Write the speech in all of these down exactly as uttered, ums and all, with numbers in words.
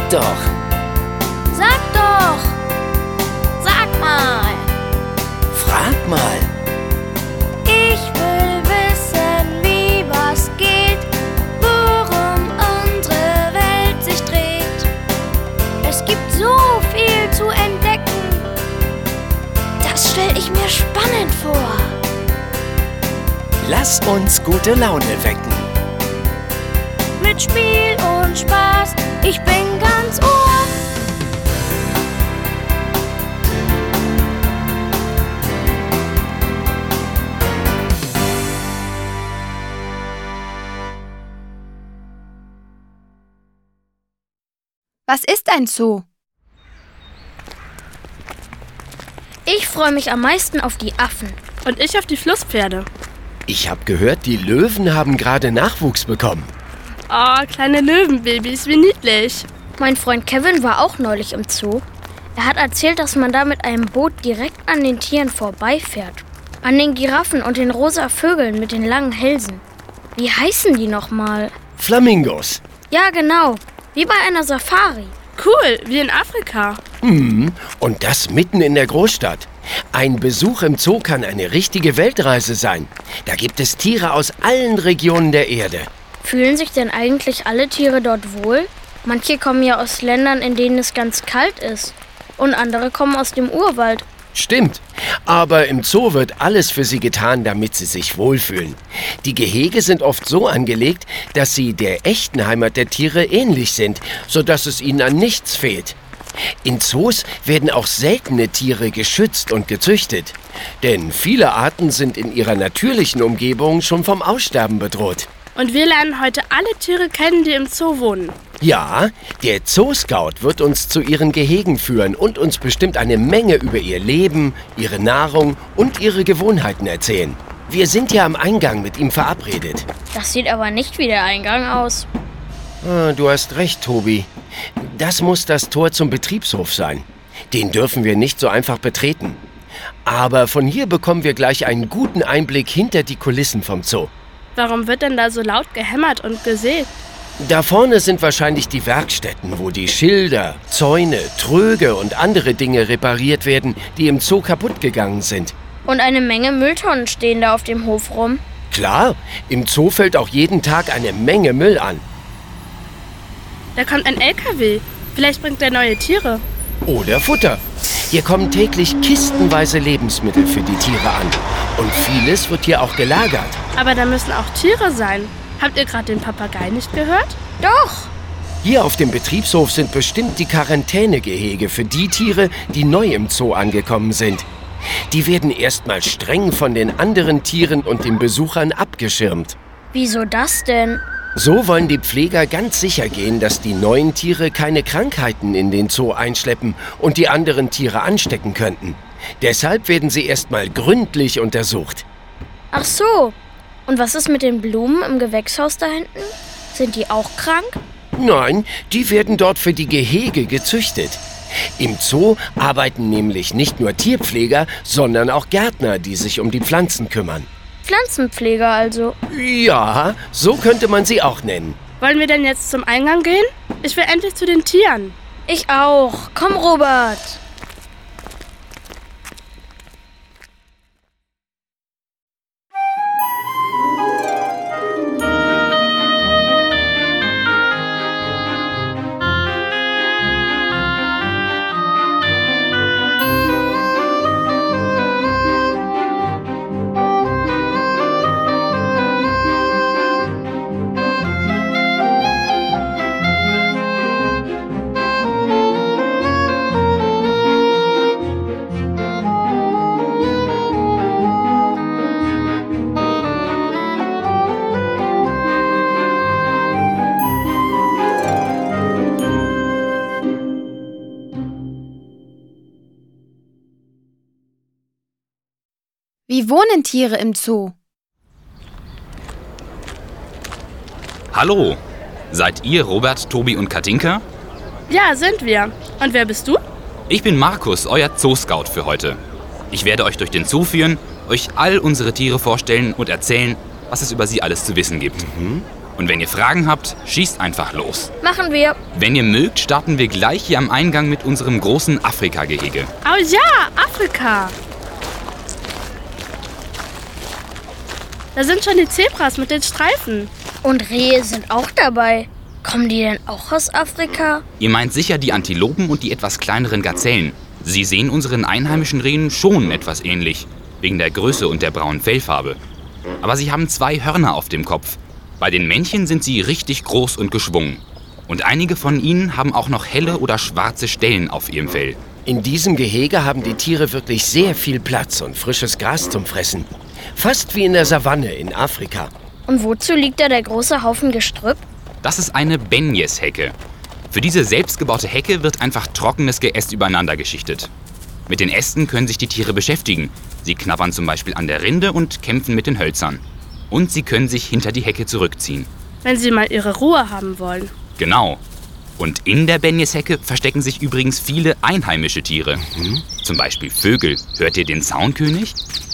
Sag doch! Sag doch! Sag mal! Frag mal! Ich will wissen, wie was geht, worum unsere Welt sich dreht. Es gibt so viel zu entdecken, das stell ich mir spannend vor. Lass uns gute Laune wecken. Mit Spiel und Spaß, ich bin ganz Ohr. Was ist ein Zoo? Ich freue mich am meisten auf die Affen. Und ich auf die Flusspferde. Ich habe gehört, die Löwen haben gerade Nachwuchs bekommen. Oh, kleine Löwenbabys, wie niedlich. Mein Freund Kevin war auch neulich im Zoo. Er hat erzählt, dass man da mit einem Boot direkt an den Tieren vorbeifährt. An den Giraffen und den rosa Vögeln mit den langen Hälsen. Wie heißen die nochmal? Flamingos. Ja, genau. Wie bei einer Safari. Cool, wie in Afrika. Mhm. Und das mitten in der Großstadt. Ein Besuch im Zoo kann eine richtige Weltreise sein. Da gibt es Tiere aus allen Regionen der Erde. Fühlen sich denn eigentlich alle Tiere dort wohl? Manche kommen ja aus Ländern, in denen es ganz kalt ist. Und andere kommen aus dem Urwald. Stimmt. Aber im Zoo wird alles für sie getan, damit sie sich wohlfühlen. Die Gehege sind oft so angelegt, dass sie der echten Heimat der Tiere ähnlich sind, sodass es ihnen an nichts fehlt. In Zoos werden auch seltene Tiere geschützt und gezüchtet. Denn viele Arten sind in ihrer natürlichen Umgebung schon vom Aussterben bedroht. Und wir lernen heute alle Tiere kennen, die im Zoo wohnen. Ja, der Zoo-Scout wird uns zu ihren Gehegen führen und uns bestimmt eine Menge über ihr Leben, ihre Nahrung und ihre Gewohnheiten erzählen. Wir sind ja am Eingang mit ihm verabredet. Das sieht aber nicht wie der Eingang aus. Ah, du hast recht, Tobi. Das muss das Tor zum Betriebshof sein. Den dürfen wir nicht so einfach betreten. Aber von hier bekommen wir gleich einen guten Einblick hinter die Kulissen vom Zoo. Warum wird denn da so laut gehämmert und gesägt? Da vorne sind wahrscheinlich die Werkstätten, wo die Schilder, Zäune, Tröge und andere Dinge repariert werden, die im Zoo kaputt gegangen sind. Und eine Menge Mülltonnen stehen da auf dem Hof rum. Klar, im Zoo fällt auch jeden Tag eine Menge Müll an. Da kommt ein L K W. Vielleicht bringt er neue Tiere. Oder Futter. Hier kommen täglich kistenweise Lebensmittel für die Tiere an. Und vieles wird hier auch gelagert. Aber da müssen auch Tiere sein. Habt ihr gerade den Papagei nicht gehört? Doch! Hier auf dem Betriebshof sind bestimmt die Quarantänegehege für die Tiere, die neu im Zoo angekommen sind. Die werden erstmal streng von den anderen Tieren und den Besuchern abgeschirmt. Wieso das denn? So wollen die Pfleger ganz sicher gehen, dass die neuen Tiere keine Krankheiten in den Zoo einschleppen und die anderen Tiere anstecken könnten. Deshalb werden sie erstmal gründlich untersucht. Ach so. Und was ist mit den Blumen im Gewächshaus da hinten? Sind die auch krank? Nein, die werden dort für die Gehege gezüchtet. Im Zoo arbeiten nämlich nicht nur Tierpfleger, sondern auch Gärtner, die sich um die Pflanzen kümmern. Pflanzenpfleger also. Ja, so könnte man sie auch nennen. Wollen wir denn jetzt zum Eingang gehen? Ich will endlich zu den Tieren. Ich auch. Komm, Robert. Wie wohnen Tiere im Zoo? Hallo, seid ihr Robert, Tobi und Katinka? Ja, sind wir. Und wer bist du? Ich bin Markus, euer Zoo-Scout für heute. Ich werde euch durch den Zoo führen, euch all unsere Tiere vorstellen und erzählen, was es über sie alles zu wissen gibt. Mhm. Und wenn ihr Fragen habt, schießt einfach los. Machen wir. Wenn ihr mögt, starten wir gleich hier am Eingang mit unserem großen Afrika-Gehege. Oh ja, Afrika. Da sind schon die Zebras mit den Streifen. Und Rehe sind auch dabei. Kommen die denn auch aus Afrika? Ihr meint sicher die Antilopen und die etwas kleineren Gazellen. Sie sehen unseren einheimischen Rehen schon etwas ähnlich, wegen der Größe und der braunen Fellfarbe. Aber sie haben zwei Hörner auf dem Kopf. Bei den Männchen sind sie richtig groß und geschwungen. Und einige von ihnen haben auch noch helle oder schwarze Stellen auf ihrem Fell. In diesem Gehege haben die Tiere wirklich sehr viel Platz und frisches Gras zum Fressen. Fast wie in der Savanne in Afrika. Und wozu liegt da der große Haufen Gestrüpp? Das ist eine Benjes-Hecke. Für diese selbstgebaute Hecke wird einfach trockenes Geäst übereinander geschichtet. Mit den Ästen können sich die Tiere beschäftigen. Sie knabbern zum Beispiel an der Rinde und kämpfen mit den Hölzern. Und sie können sich hinter die Hecke zurückziehen. Wenn sie mal ihre Ruhe haben wollen. Genau. Und in der Benjes-Hecke verstecken sich übrigens viele einheimische Tiere. Mhm. Zum Beispiel Vögel. Hört ihr den Zaunkönig?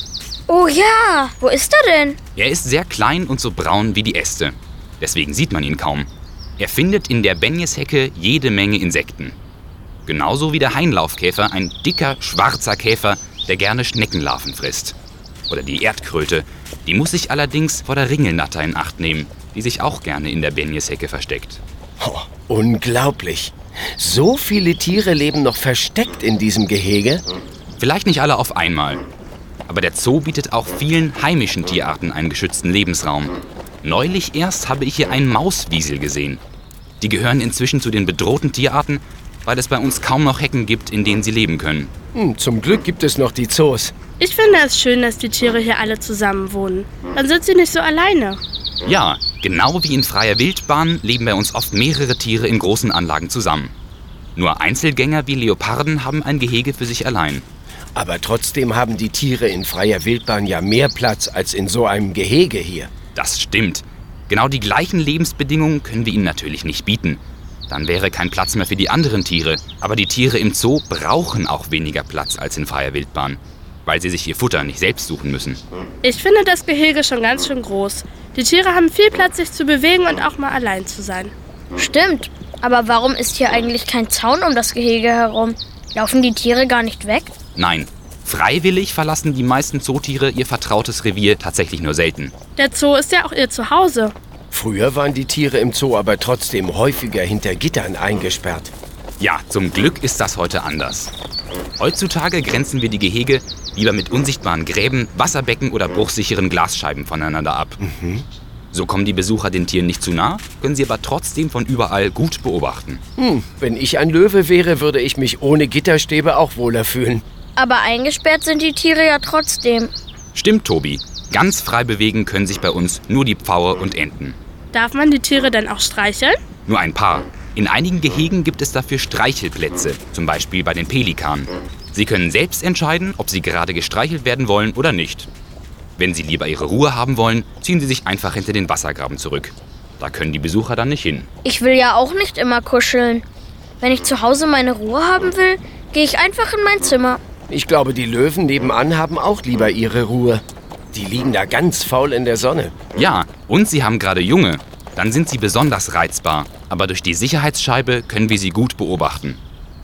Oh ja, wo ist er denn? Er ist sehr klein und so braun wie die Äste. Deswegen sieht man ihn kaum. Er findet in der Benjes-Hecke jede Menge Insekten. Genauso wie der Hainlaufkäfer, ein dicker, schwarzer Käfer, der gerne Schneckenlarven frisst. Oder die Erdkröte. Die muss sich allerdings vor der Ringelnatter in Acht nehmen, die sich auch gerne in der Benjes-Hecke versteckt. Oh, unglaublich. So viele Tiere leben noch versteckt in diesem Gehege? Vielleicht nicht alle auf einmal. Aber der Zoo bietet auch vielen heimischen Tierarten einen geschützten Lebensraum. Neulich erst habe ich hier einen Mauswiesel gesehen. Die gehören inzwischen zu den bedrohten Tierarten, weil es bei uns kaum noch Hecken gibt, in denen sie leben können. Hm, zum Glück gibt es noch die Zoos. Ich finde es schön, dass die Tiere hier alle zusammen wohnen. Dann sind sie nicht so alleine. Ja, genau wie in freier Wildbahn leben bei uns oft mehrere Tiere in großen Anlagen zusammen. Nur Einzelgänger wie Leoparden haben ein Gehege für sich allein. Aber trotzdem haben die Tiere in freier Wildbahn ja mehr Platz als in so einem Gehege hier. Das stimmt. Genau die gleichen Lebensbedingungen können wir ihnen natürlich nicht bieten. Dann wäre kein Platz mehr für die anderen Tiere. Aber die Tiere im Zoo brauchen auch weniger Platz als in freier Wildbahn, weil sie sich ihr Futter nicht selbst suchen müssen. Ich finde das Gehege schon ganz schön groß. Die Tiere haben viel Platz, sich zu bewegen und auch mal allein zu sein. Stimmt. Aber warum ist hier eigentlich kein Zaun um das Gehege herum? Laufen die Tiere gar nicht weg? Nein. Freiwillig verlassen die meisten Zootiere ihr vertrautes Revier tatsächlich nur selten. Der Zoo ist ja auch ihr Zuhause. Früher waren die Tiere im Zoo aber trotzdem häufiger hinter Gittern eingesperrt. Ja, zum Glück ist das heute anders. Heutzutage grenzen wir die Gehege lieber mit unsichtbaren Gräben, Wasserbecken oder bruchsicheren Glasscheiben voneinander ab. Mhm. So kommen die Besucher den Tieren nicht zu nah, können sie aber trotzdem von überall gut beobachten. Hm, wenn ich ein Löwe wäre, würde ich mich ohne Gitterstäbe auch wohler fühlen. Aber eingesperrt sind die Tiere ja trotzdem. Stimmt, Tobi. Ganz frei bewegen können sich bei uns nur die Pfaue und Enten. Darf man die Tiere denn auch streicheln? Nur ein paar. In einigen Gehegen gibt es dafür Streichelplätze, zum Beispiel bei den Pelikanen. Sie können selbst entscheiden, ob sie gerade gestreichelt werden wollen oder nicht. Wenn sie lieber ihre Ruhe haben wollen, ziehen sie sich einfach hinter den Wassergraben zurück. Da können die Besucher dann nicht hin. Ich will ja auch nicht immer kuscheln. Wenn ich zu Hause meine Ruhe haben will, gehe ich einfach in mein Zimmer. Ich glaube, die Löwen nebenan haben auch lieber ihre Ruhe. Die liegen da ganz faul in der Sonne. Ja, und sie haben gerade Junge. Dann sind sie besonders reizbar. Aber durch die Sicherheitsscheibe können wir sie gut beobachten.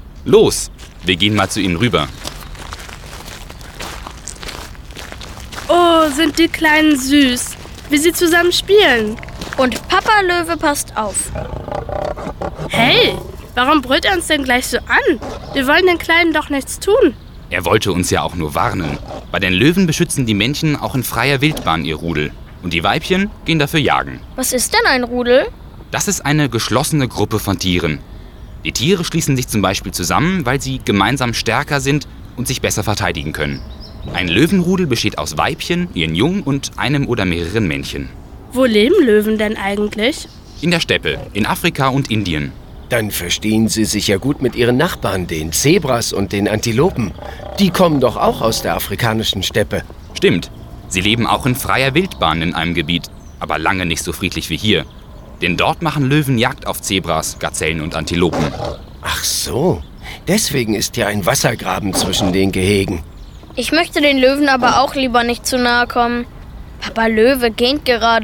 Los, wir gehen mal zu ihnen rüber. Oh, sind die Kleinen süß, wie sie zusammen spielen. Und Papa Löwe passt auf. Hey, warum brüllt er uns denn gleich so an? Wir wollen den Kleinen doch nichts tun. Er wollte uns ja auch nur warnen. Bei den Löwen beschützen die Männchen auch in freier Wildbahn ihr Rudel. Und die Weibchen gehen dafür jagen. Was ist denn ein Rudel? Das ist eine geschlossene Gruppe von Tieren. Die Tiere schließen sich zum Beispiel zusammen, weil sie gemeinsam stärker sind und sich besser verteidigen können. Ein Löwenrudel besteht aus Weibchen, ihren Jungen und einem oder mehreren Männchen. Wo leben Löwen denn eigentlich? In der Steppe, in Afrika und Indien. Dann verstehen sie sich ja gut mit ihren Nachbarn, den Zebras und den Antilopen. Die kommen doch auch aus der afrikanischen Steppe. Stimmt. Sie leben auch in freier Wildbahn in einem Gebiet, aber lange nicht so friedlich wie hier. Denn dort machen Löwen Jagd auf Zebras, Gazellen und Antilopen. Ach so, deswegen ist ja ein Wassergraben zwischen den Gehegen. Ich möchte den Löwen aber auch lieber nicht zu nahe kommen. Papa Löwe gähnt gerade.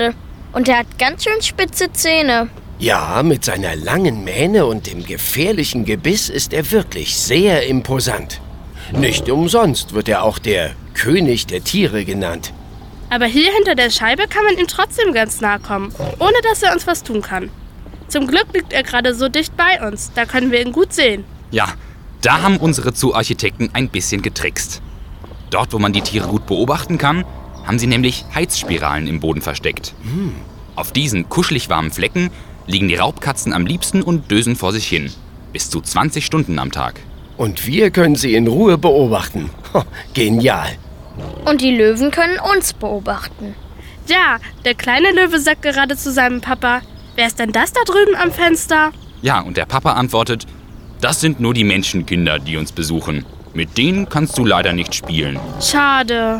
Und er hat ganz schön spitze Zähne. Ja, mit seiner langen Mähne und dem gefährlichen Gebiss ist er wirklich sehr imposant. Nicht umsonst wird er auch der König der Tiere genannt. Aber hier hinter der Scheibe kann man ihm trotzdem ganz nahe kommen, ohne dass er uns was tun kann. Zum Glück liegt er gerade so dicht bei uns, da können wir ihn gut sehen. Ja, da haben unsere Zoo-Architekten ein bisschen getrickst. Dort, wo man die Tiere gut beobachten kann, haben sie nämlich Heizspiralen im Boden versteckt. Hm. Auf diesen kuschelig warmen Flecken liegen die Raubkatzen am liebsten und dösen vor sich hin. Bis zu zwanzig Stunden am Tag. Und wir können sie in Ruhe beobachten. Ho, genial. Und die Löwen können uns beobachten. Ja, der kleine Löwe sagt gerade zu seinem Papa, wer ist denn das da drüben am Fenster? Ja, und der Papa antwortet, das sind nur die Menschenkinder, die uns besuchen. Mit denen kannst du leider nicht spielen. Schade.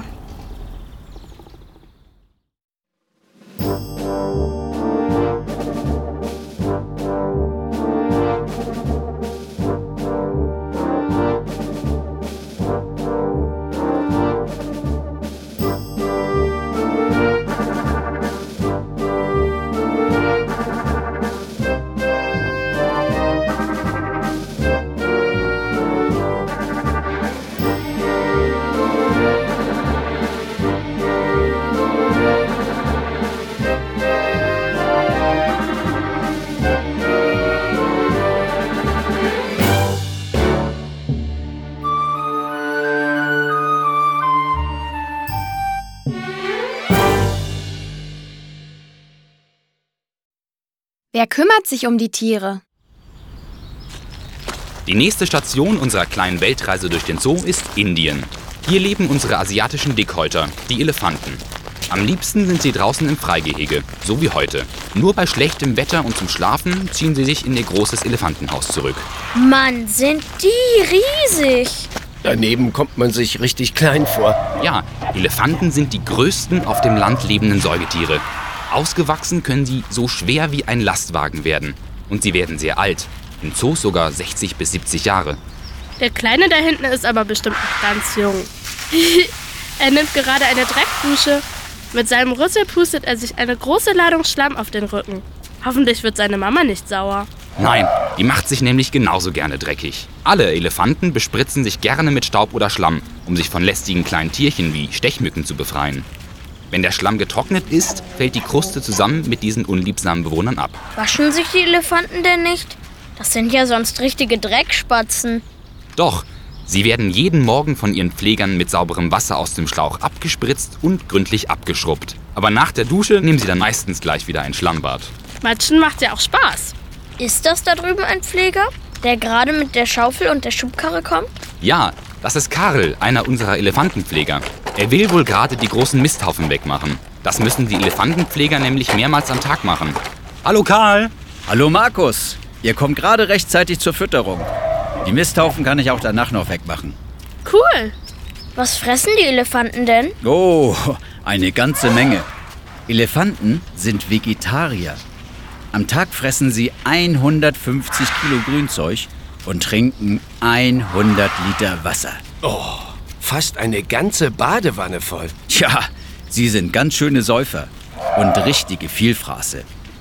Wer kümmert sich um die Tiere? Die nächste Station unserer kleinen Weltreise durch den Zoo ist Indien. Hier leben unsere asiatischen Dickhäuter, die Elefanten. Am liebsten sind sie draußen im Freigehege, so wie heute. Nur bei schlechtem Wetter und zum Schlafen ziehen sie sich in ihr großes Elefantenhaus zurück. Mann, sind die riesig! Daneben kommt man sich richtig klein vor. Ja, Elefanten sind die größten auf dem Land lebenden Säugetiere. Ausgewachsen können sie so schwer wie ein Lastwagen werden. Und sie werden sehr alt. In Zoos sogar sechzig bis siebzig Jahre. Der Kleine da hinten ist aber bestimmt noch ganz jung. Er nimmt gerade eine Dreckdusche. Mit seinem Rüssel pustet er sich eine große Ladung Schlamm auf den Rücken. Hoffentlich wird seine Mama nicht sauer. Nein, die macht sich nämlich genauso gerne dreckig. Alle Elefanten bespritzen sich gerne mit Staub oder Schlamm, um sich von lästigen kleinen Tierchen wie Stechmücken zu befreien. Wenn der Schlamm getrocknet ist, fällt die Kruste zusammen mit diesen unliebsamen Bewohnern ab. Waschen sich die Elefanten denn nicht? Das sind ja sonst richtige Dreckspatzen. Doch, sie werden jeden Morgen von ihren Pflegern mit sauberem Wasser aus dem Schlauch abgespritzt und gründlich abgeschrubbt. Aber nach der Dusche nehmen sie dann meistens gleich wieder ein Schlammbad. Matschen macht ja auch Spaß. Ist das da drüben ein Pfleger, der gerade mit der Schaufel und der Schubkarre kommt? Ja, das ist Karl, einer unserer Elefantenpfleger. Er will wohl gerade die großen Misthaufen wegmachen. Das müssen die Elefantenpfleger nämlich mehrmals am Tag machen. Hallo Karl! Hallo Markus! Ihr kommt gerade rechtzeitig zur Fütterung. Die Misthaufen kann ich auch danach noch wegmachen. Cool! Was fressen die Elefanten denn? Oh, eine ganze Menge. Elefanten sind Vegetarier. Am Tag fressen sie hundertfünfzig Kilo Grünzeug und trinken hundert Liter Wasser. Oh, fast eine ganze Badewanne voll. Tja, sie sind ganz schöne Säufer und richtige Vielfraße.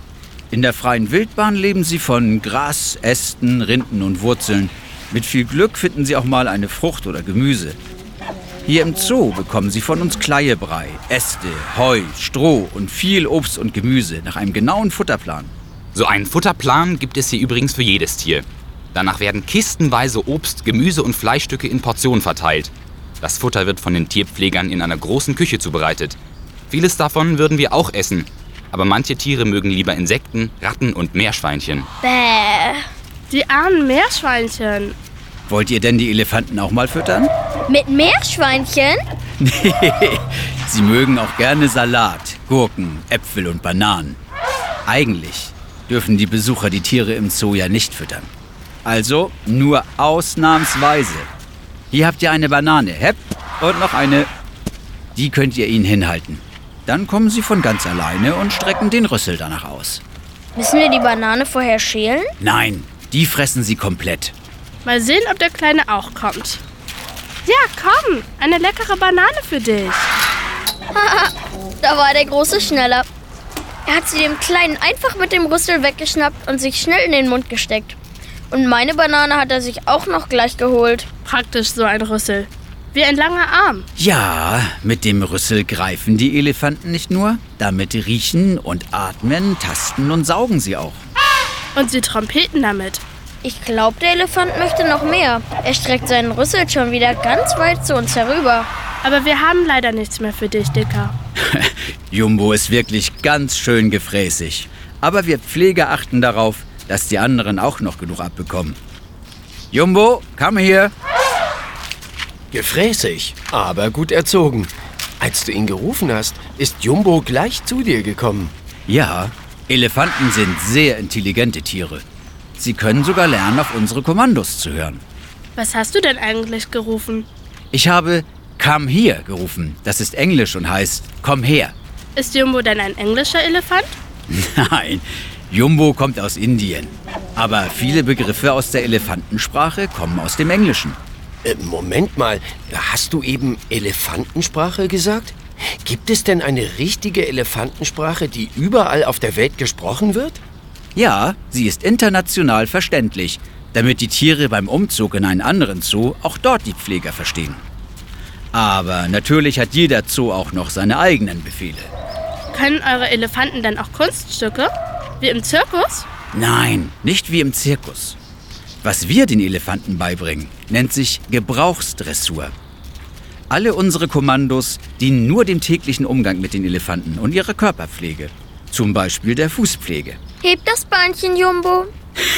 In der freien Wildbahn leben sie von Gras, Ästen, Rinden und Wurzeln. Mit viel Glück finden sie auch mal eine Frucht oder Gemüse. Hier im Zoo bekommen sie von uns Kleiebrei, Äste, Heu, Stroh und viel Obst und Gemüse nach einem genauen Futterplan. So einen Futterplan gibt es hier übrigens für jedes Tier. Danach werden kistenweise Obst, Gemüse und Fleischstücke in Portionen verteilt. Das Futter wird von den Tierpflegern in einer großen Küche zubereitet. Vieles davon würden wir auch essen. Aber manche Tiere mögen lieber Insekten, Ratten und Meerschweinchen. Bäh. Die armen Meerschweinchen. Wollt ihr denn die Elefanten auch mal füttern? Mit Meerschweinchen? Nee, sie mögen auch gerne Salat, Gurken, Äpfel und Bananen. Eigentlich dürfen die Besucher die Tiere im Zoo ja nicht füttern. Also nur ausnahmsweise. Hier habt ihr eine Banane, hepp, und noch eine. Die könnt ihr ihnen hinhalten. Dann kommen sie von ganz alleine und strecken den Rüssel danach aus. Müssen wir die Banane vorher schälen? Nein, die fressen sie komplett. Mal sehen, ob der Kleine auch kommt. Ja, komm, eine leckere Banane für dich. Da war der Große schneller. Er hat sie dem Kleinen einfach mit dem Rüssel weggeschnappt und sich schnell in den Mund gesteckt. Und meine Banane hat er sich auch noch gleich geholt. Praktisch so ein Rüssel. Wie ein langer Arm. Ja, mit dem Rüssel greifen die Elefanten nicht nur, damit riechen und atmen, tasten und saugen sie auch. Und sie trompeten damit. Ich glaube, der Elefant möchte noch mehr. Er streckt seinen Rüssel schon wieder ganz weit zu uns herüber. Aber wir haben leider nichts mehr für dich, Dicker. Jumbo ist wirklich ganz schön gefräßig. Aber wir Pfleger achten darauf, dass die anderen auch noch genug abbekommen. Jumbo, komm hier. Gefräßig, aber gut erzogen. Als du ihn gerufen hast, ist Jumbo gleich zu dir gekommen. Ja, Elefanten sind sehr intelligente Tiere. Sie können sogar lernen, auf unsere Kommandos zu hören. Was hast du denn eigentlich gerufen? Ich habe Come here gerufen. Das ist Englisch und heißt Komm her. Ist Jumbo denn ein englischer Elefant? Nein, Jumbo kommt aus Indien. Aber viele Begriffe aus der Elefantensprache kommen aus dem Englischen. Äh, Moment mal, hast du eben Elefantensprache gesagt? Gibt es denn eine richtige Elefantensprache, die überall auf der Welt gesprochen wird? Ja, sie ist international verständlich, damit die Tiere beim Umzug in einen anderen Zoo auch dort die Pfleger verstehen. Aber natürlich hat jeder Zoo auch noch seine eigenen Befehle. Können eure Elefanten denn auch Kunststücke? Wie im Zirkus? Nein, nicht wie im Zirkus. Was wir den Elefanten beibringen, nennt sich Gebrauchsdressur. Alle unsere Kommandos dienen nur dem täglichen Umgang mit den Elefanten und ihrer Körperpflege. Zum Beispiel der Fußpflege. Heb das Beinchen, Jumbo.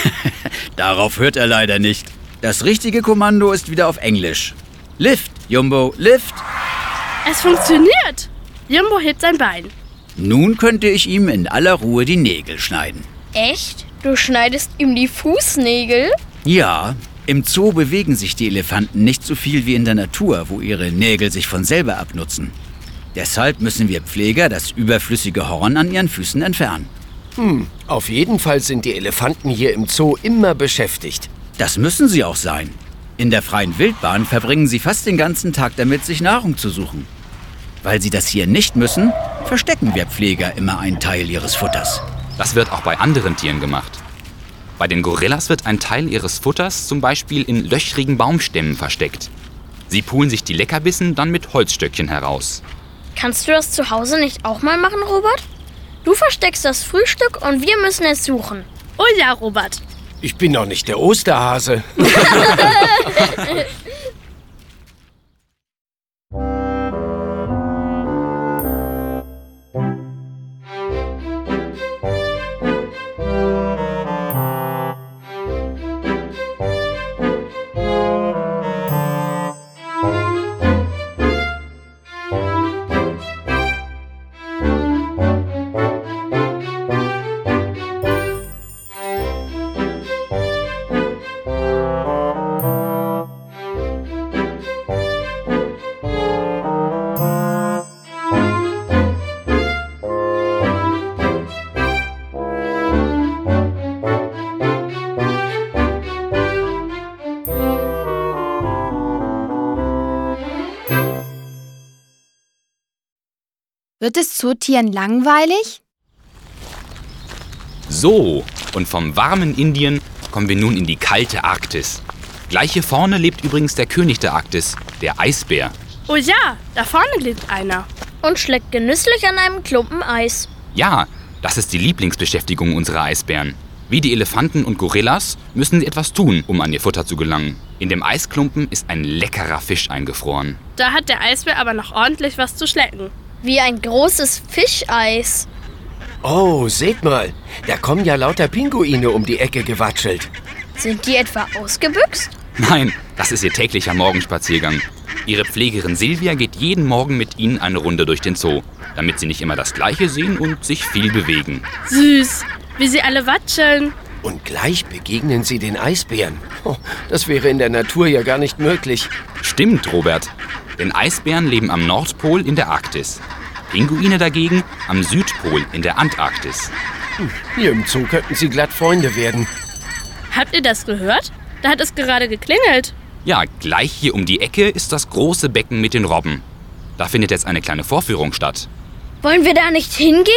Darauf hört er leider nicht. Das richtige Kommando ist wieder auf Englisch. Lift, Jumbo, lift. Es funktioniert! Jumbo hebt sein Bein. Nun könnte ich ihm in aller Ruhe die Nägel schneiden. Echt? Du schneidest ihm die Fußnägel? Ja, im Zoo bewegen sich die Elefanten nicht so viel wie in der Natur, wo ihre Nägel sich von selber abnutzen. Deshalb müssen wir Pfleger das überflüssige Horn an ihren Füßen entfernen. Hm, auf jeden Fall sind die Elefanten hier im Zoo immer beschäftigt. Das müssen sie auch sein. In der freien Wildbahn verbringen sie fast den ganzen Tag damit, sich Nahrung zu suchen. Weil sie das hier nicht müssen, verstecken wir Pfleger immer einen Teil ihres Futters. Das wird auch bei anderen Tieren gemacht. Bei den Gorillas wird ein Teil ihres Futters zum Beispiel in löchrigen Baumstämmen versteckt. Sie pulen sich die Leckerbissen dann mit Holzstöckchen heraus. Kannst du das zu Hause nicht auch mal machen, Robert? Du versteckst das Frühstück und wir müssen es suchen. Oh ja, Robert. Ich bin doch nicht der Osterhase. Wird es Zootieren langweilig? So, und vom warmen Indien kommen wir nun in die kalte Arktis. Gleich hier vorne lebt übrigens der König der Arktis, der Eisbär. Oh ja, da vorne liegt einer. Und schlägt genüsslich an einem Klumpen Eis. Ja, das ist die Lieblingsbeschäftigung unserer Eisbären. Wie die Elefanten und Gorillas müssen sie etwas tun, um an ihr Futter zu gelangen. In dem Eisklumpen ist ein leckerer Fisch eingefroren. Da hat der Eisbär aber noch ordentlich was zu schlecken. Wie ein großes Fischeis. Oh, seht mal, da kommen ja lauter Pinguine um die Ecke gewatschelt. Sind die etwa ausgebüxt? Nein, das ist ihr täglicher Morgenspaziergang. Ihre Pflegerin Silvia geht jeden Morgen mit ihnen eine Runde durch den Zoo, damit sie nicht immer das Gleiche sehen und sich viel bewegen. Süß, wie sie alle watscheln. Und gleich begegnen sie den Eisbären. Oh, das wäre in der Natur ja gar nicht möglich. Stimmt, Robert. Denn Eisbären leben am Nordpol in der Arktis. Pinguine dagegen am Südpol in der Antarktis. Hm, hier im Zoo könnten sie glatt Freunde werden. Habt ihr das gehört? Da hat es gerade geklingelt. Ja, gleich hier um die Ecke ist das große Becken mit den Robben. Da findet jetzt eine kleine Vorführung statt. Wollen wir da nicht hingehen?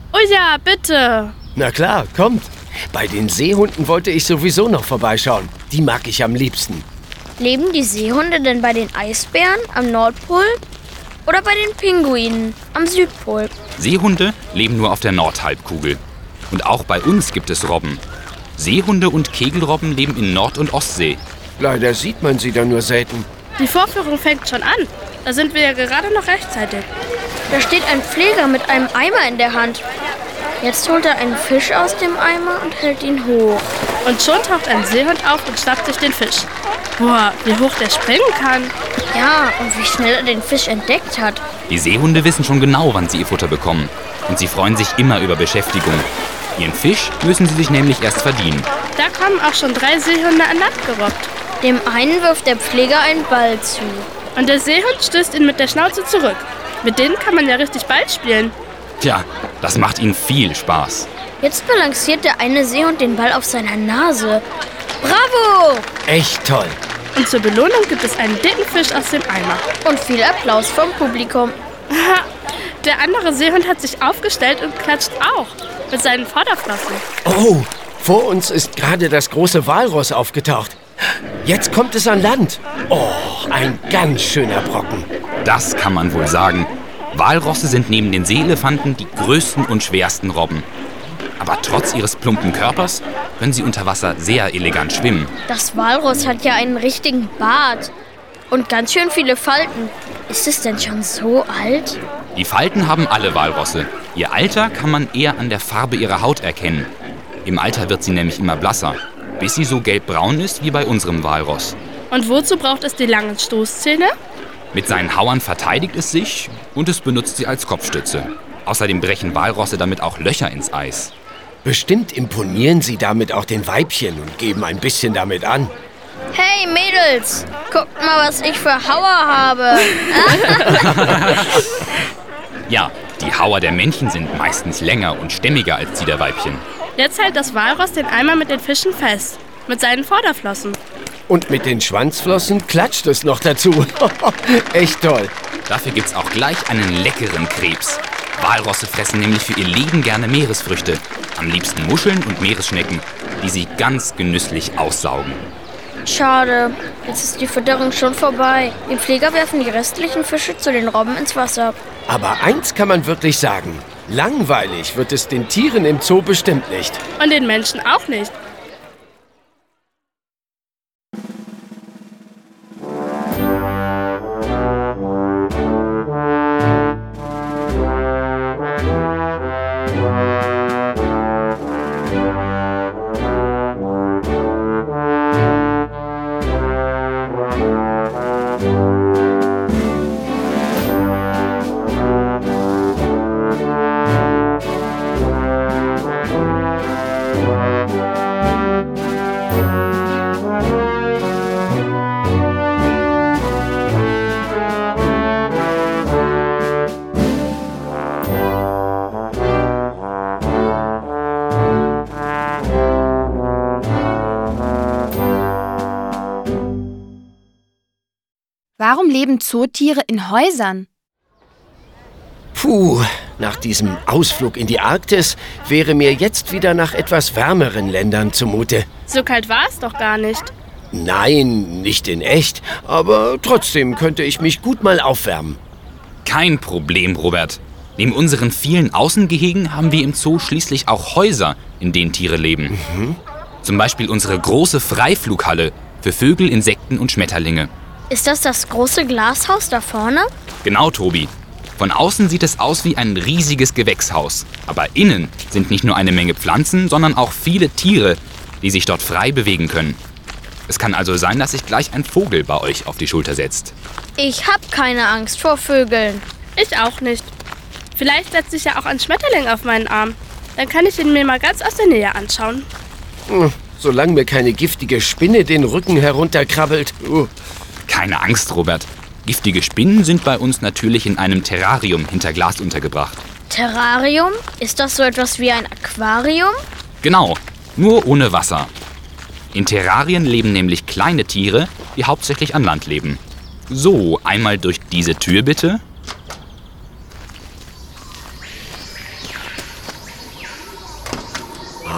Oh ja, bitte. Na klar, kommt. Bei den Seehunden wollte ich sowieso noch vorbeischauen. Die mag ich am liebsten. Leben die Seehunde denn bei den Eisbären am Nordpol oder bei den Pinguinen am Südpol? Seehunde leben nur auf der Nordhalbkugel. Und auch bei uns gibt es Robben. Seehunde und Kegelrobben leben in Nord- und Ostsee. Leider sieht man sie da nur selten. Die Vorführung fängt schon an. Da sind wir ja gerade noch rechtzeitig. Da steht ein Pfleger mit einem Eimer in der Hand. Jetzt holt er einen Fisch aus dem Eimer und hält ihn hoch. Und schon taucht ein Seehund auf und schnappt sich den Fisch. Boah, wie hoch der springen kann. Ja, und wie schnell er den Fisch entdeckt hat. Die Seehunde wissen schon genau, wann sie ihr Futter bekommen. Und sie freuen sich immer über Beschäftigung. Ihren Fisch müssen sie sich nämlich erst verdienen. Da kommen auch schon drei Seehunde an Land gerobbt. Dem einen wirft der Pfleger einen Ball zu. Und der Seehund stößt ihn mit der Schnauze zurück. Mit denen kann man ja richtig Ball spielen. Tja, das macht ihnen viel Spaß. Jetzt balanciert der eine Seehund den Ball auf seiner Nase. Bravo! Echt toll. Und zur Belohnung gibt es einen dicken Fisch aus dem Eimer. Und viel Applaus vom Publikum. Der andere Seehund hat sich aufgestellt und klatscht auch mit seinen Vorderflossen. Oh, vor uns ist gerade das große Walross aufgetaucht. Jetzt kommt es an Land. Oh, ein ganz schöner Brocken. Das kann man wohl sagen. Walrosse sind neben den Seeelefanten die größten und schwersten Robben. Aber trotz ihres plumpen Körpers können sie unter Wasser sehr elegant schwimmen. Das Walross hat ja einen richtigen Bart. Und ganz schön viele Falten. Ist es denn schon so alt? Die Falten haben alle Walrosse. Ihr Alter kann man eher an der Farbe ihrer Haut erkennen. Im Alter wird sie nämlich immer blasser, bis sie so gelbbraun ist wie bei unserem Walross. Und wozu braucht es die langen Stoßzähne? Mit seinen Hauern verteidigt es sich und es benutzt sie als Kopfstütze. Außerdem brechen Walrosse damit auch Löcher ins Eis. Bestimmt imponieren sie damit auch den Weibchen und geben ein bisschen damit an. Hey Mädels, guckt mal, was ich für Hauer habe. Ja, die Hauer der Männchen sind meistens länger und stämmiger als die der Weibchen. Jetzt hält das Walross den Eimer mit den Fischen fest. Mit seinen Vorderflossen. Und mit den Schwanzflossen klatscht es noch dazu. Echt toll. Dafür gibt's auch gleich einen leckeren Krebs. Walrosse fressen nämlich für ihr Leben gerne Meeresfrüchte. Am liebsten Muscheln und Meeresschnecken, die sie ganz genüsslich aussaugen. Schade, jetzt ist die Fütterung schon vorbei. Die Pfleger werfen die restlichen Fische zu den Robben ins Wasser. Aber eins kann man wirklich sagen. Langweilig wird es den Tieren im Zoo bestimmt nicht. Und den Menschen auch nicht. Warum leben Zootiere in Häusern? Puh, nach diesem Ausflug in die Arktis wäre mir jetzt wieder nach etwas wärmeren Ländern zumute. So kalt war es doch gar nicht. Nein, nicht in echt, aber trotzdem könnte ich mich gut mal aufwärmen. Kein Problem, Robert. Neben unseren vielen Außengehegen haben wir im Zoo schließlich auch Häuser, in denen Tiere leben. Mhm. Zum Beispiel unsere große Freiflughalle für Vögel, Insekten und Schmetterlinge. Ist das das große Glashaus da vorne? Genau, Tobi. Von außen sieht es aus wie ein riesiges Gewächshaus. Aber innen sind nicht nur eine Menge Pflanzen, sondern auch viele Tiere, die sich dort frei bewegen können. Es kann also sein, dass sich gleich ein Vogel bei euch auf die Schulter setzt. Ich hab keine Angst vor Vögeln. Ich auch nicht. Vielleicht setzt sich ja auch ein Schmetterling auf meinen Arm. Dann kann ich ihn mir mal ganz aus der Nähe anschauen. Hm, solange mir keine giftige Spinne den Rücken herunterkrabbelt. Uh. Keine Angst, Robert. Giftige Spinnen sind bei uns natürlich in einem Terrarium hinter Glas untergebracht. Terrarium? Ist das so etwas wie ein Aquarium? Genau, nur ohne Wasser. In Terrarien leben nämlich kleine Tiere, die hauptsächlich an Land leben. So, einmal durch diese Tür bitte.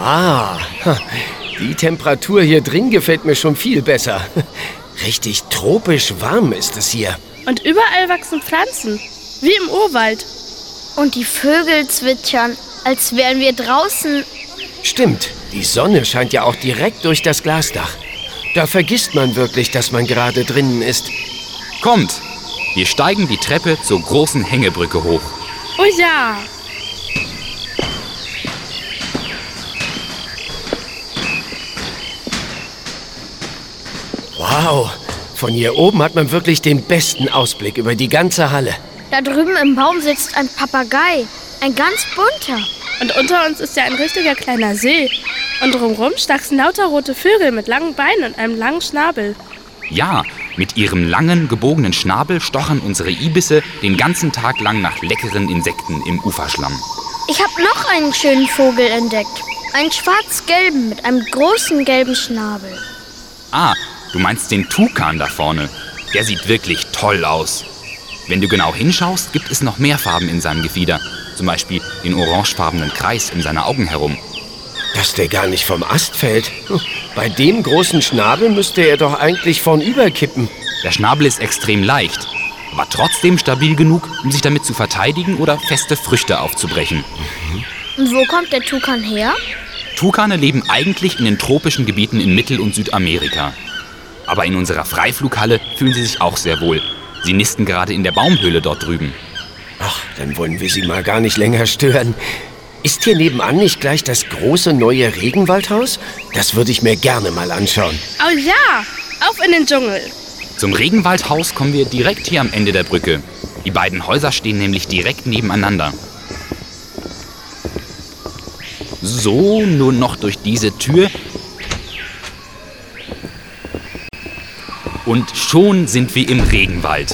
Ah, die Temperatur hier drin gefällt mir schon viel besser. Richtig tropisch warm ist es hier. Und überall wachsen Pflanzen, wie im Urwald. Und die Vögel zwitschern, als wären wir draußen. Stimmt, die Sonne scheint ja auch direkt durch das Glasdach. Da vergisst man wirklich, dass man gerade drinnen ist. Kommt, wir steigen die Treppe zur großen Hängebrücke hoch. Oh ja! Wow, von hier oben hat man wirklich den besten Ausblick über die ganze Halle. Da drüben im Baum sitzt ein Papagei, ein ganz bunter. Und unter uns ist ja ein richtiger kleiner See. Und drumherum stachsen lauter rote Vögel mit langen Beinen und einem langen Schnabel. Ja, mit ihrem langen, gebogenen Schnabel stochern unsere Ibisse den ganzen Tag lang nach leckeren Insekten im Uferschlamm. Ich habe noch einen schönen Vogel entdeckt. Einen schwarz-gelben mit einem großen gelben Schnabel. Ah, du meinst den Tukan da vorne. Der sieht wirklich toll aus. Wenn du genau hinschaust, gibt es noch mehr Farben in seinem Gefieder. Zum Beispiel den orangefarbenen Kreis um seine Augen herum. Dass der gar nicht vom Ast fällt. Bei dem großen Schnabel müsste er doch eigentlich vornüber kippen. Der Schnabel ist extrem leicht, aber trotzdem stabil genug, um sich damit zu verteidigen oder feste Früchte aufzubrechen. Mhm. Und wo kommt der Tukan her? Tukane leben eigentlich in den tropischen Gebieten in Mittel- und Südamerika. Aber in unserer Freiflughalle fühlen sie sich auch sehr wohl. Sie nisten gerade in der Baumhöhle dort drüben. Ach, dann wollen wir sie mal gar nicht länger stören. Ist hier nebenan nicht gleich das große neue Regenwaldhaus? Das würde ich mir gerne mal anschauen. Oh ja, auf in den Dschungel. Zum Regenwaldhaus kommen wir direkt hier am Ende der Brücke. Die beiden Häuser stehen nämlich direkt nebeneinander. So, nur noch durch diese Tür. Und schon sind wir im Regenwald.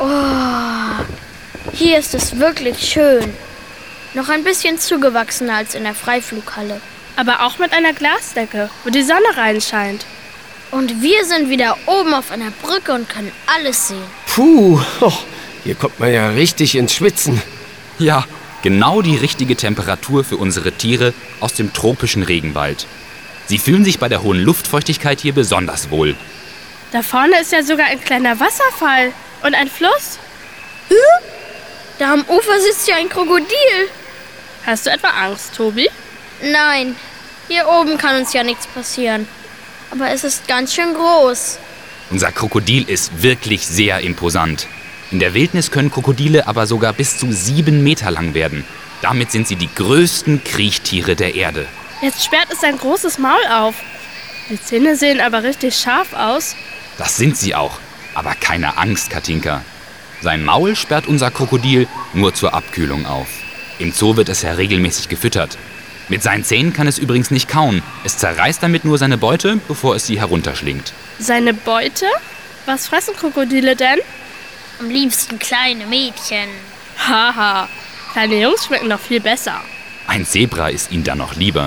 Oh, hier ist es wirklich schön. Noch ein bisschen zugewachsener als in der Freiflughalle. Aber auch mit einer Glasdecke, wo die Sonne reinscheint. Und wir sind wieder oben auf einer Brücke und können alles sehen. Puh, oh, hier kommt man ja richtig ins Schwitzen. Ja, genau die richtige Temperatur für unsere Tiere aus dem tropischen Regenwald. Sie fühlen sich bei der hohen Luftfeuchtigkeit hier besonders wohl. Da vorne ist ja sogar ein kleiner Wasserfall und ein Fluss. Hm? Da am Ufer sitzt ja ein Krokodil. Hast du etwa Angst, Tobi? Nein, hier oben kann uns ja nichts passieren. Aber es ist ganz schön groß. Unser Krokodil ist wirklich sehr imposant. In der Wildnis können Krokodile aber sogar bis zu sieben Meter lang werden. Damit sind sie die größten Kriechtiere der Erde. Jetzt sperrt es sein großes Maul auf. Die Zähne sehen aber richtig scharf aus. Das sind sie auch. Aber keine Angst, Katinka. Sein Maul sperrt unser Krokodil nur zur Abkühlung auf. Im Zoo wird es ja regelmäßig gefüttert. Mit seinen Zähnen kann es übrigens nicht kauen. Es zerreißt damit nur seine Beute, bevor es sie herunterschlingt. Seine Beute? Was fressen Krokodile denn? Am liebsten kleine Mädchen. Haha, kleine Jungs schmecken noch viel besser. Ein Zebra ist ihnen dann noch lieber.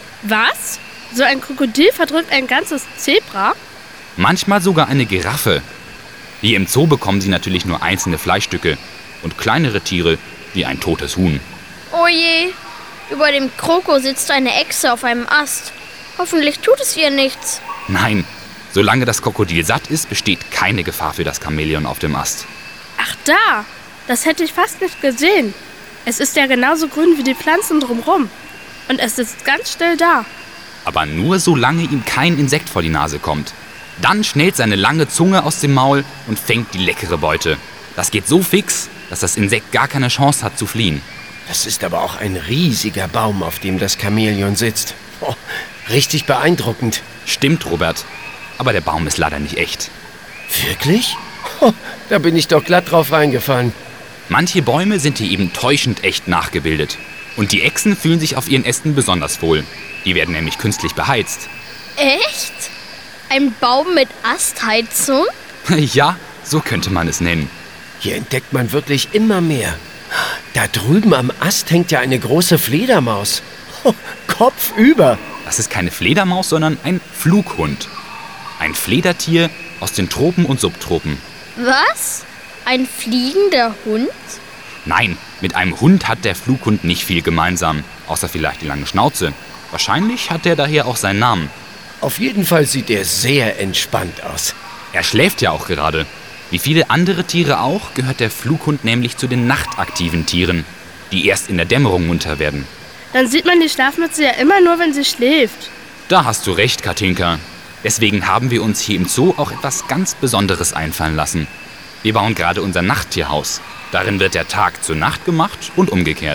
Was? So ein Krokodil verdrückt ein ganzes Zebra? Manchmal sogar eine Giraffe. Hier im Zoo bekommen sie natürlich nur einzelne Fleischstücke und kleinere Tiere wie ein totes Huhn. Oh je, über dem Kroko sitzt eine Echse auf einem Ast. Hoffentlich tut es ihr nichts. Nein, solange das Krokodil satt ist, besteht keine Gefahr für das Chamäleon auf dem Ast. Ach da, das hätte ich fast nicht gesehen. Es ist ja genauso grün wie die Pflanzen drumherum. Und es sitzt ganz still da. Aber nur solange ihm kein Insekt vor die Nase kommt. Dann schnellt seine lange Zunge aus dem Maul und fängt die leckere Beute. Das geht so fix, dass das Insekt gar keine Chance hat zu fliehen. Das ist aber auch ein riesiger Baum, auf dem das Chamäleon sitzt. Oh, richtig beeindruckend. Stimmt, Robert. Aber der Baum ist leider nicht echt. Wirklich? Oh, da bin ich doch glatt drauf reingefallen. Manche Bäume sind hier eben täuschend echt nachgebildet. Und die Echsen fühlen sich auf ihren Ästen besonders wohl. Die werden nämlich künstlich beheizt. Echt? Ein Baum mit Astheizung? Ja, so könnte man es nennen. Hier entdeckt man wirklich immer mehr. Da drüben am Ast hängt ja eine große Fledermaus. Oh, kopfüber. Das ist keine Fledermaus, sondern ein Flughund. Ein Fledertier aus den Tropen und Subtropen. Was? Ein fliegender Hund? Nein, mit einem Hund hat der Flughund nicht viel gemeinsam, außer vielleicht die lange Schnauze. Wahrscheinlich hat er daher auch seinen Namen. Auf jeden Fall sieht er sehr entspannt aus. Er schläft ja auch gerade. Wie viele andere Tiere auch, gehört der Flughund nämlich zu den nachtaktiven Tieren, die erst in der Dämmerung munter werden. Dann sieht man die Schlafmütze ja immer nur, wenn sie schläft. Da hast du recht, Katinka. Deswegen haben wir uns hier im Zoo auch etwas ganz Besonderes einfallen lassen. Wir bauen gerade unser Nachttierhaus. Darin wird der Tag zur Nacht gemacht und umgekehrt.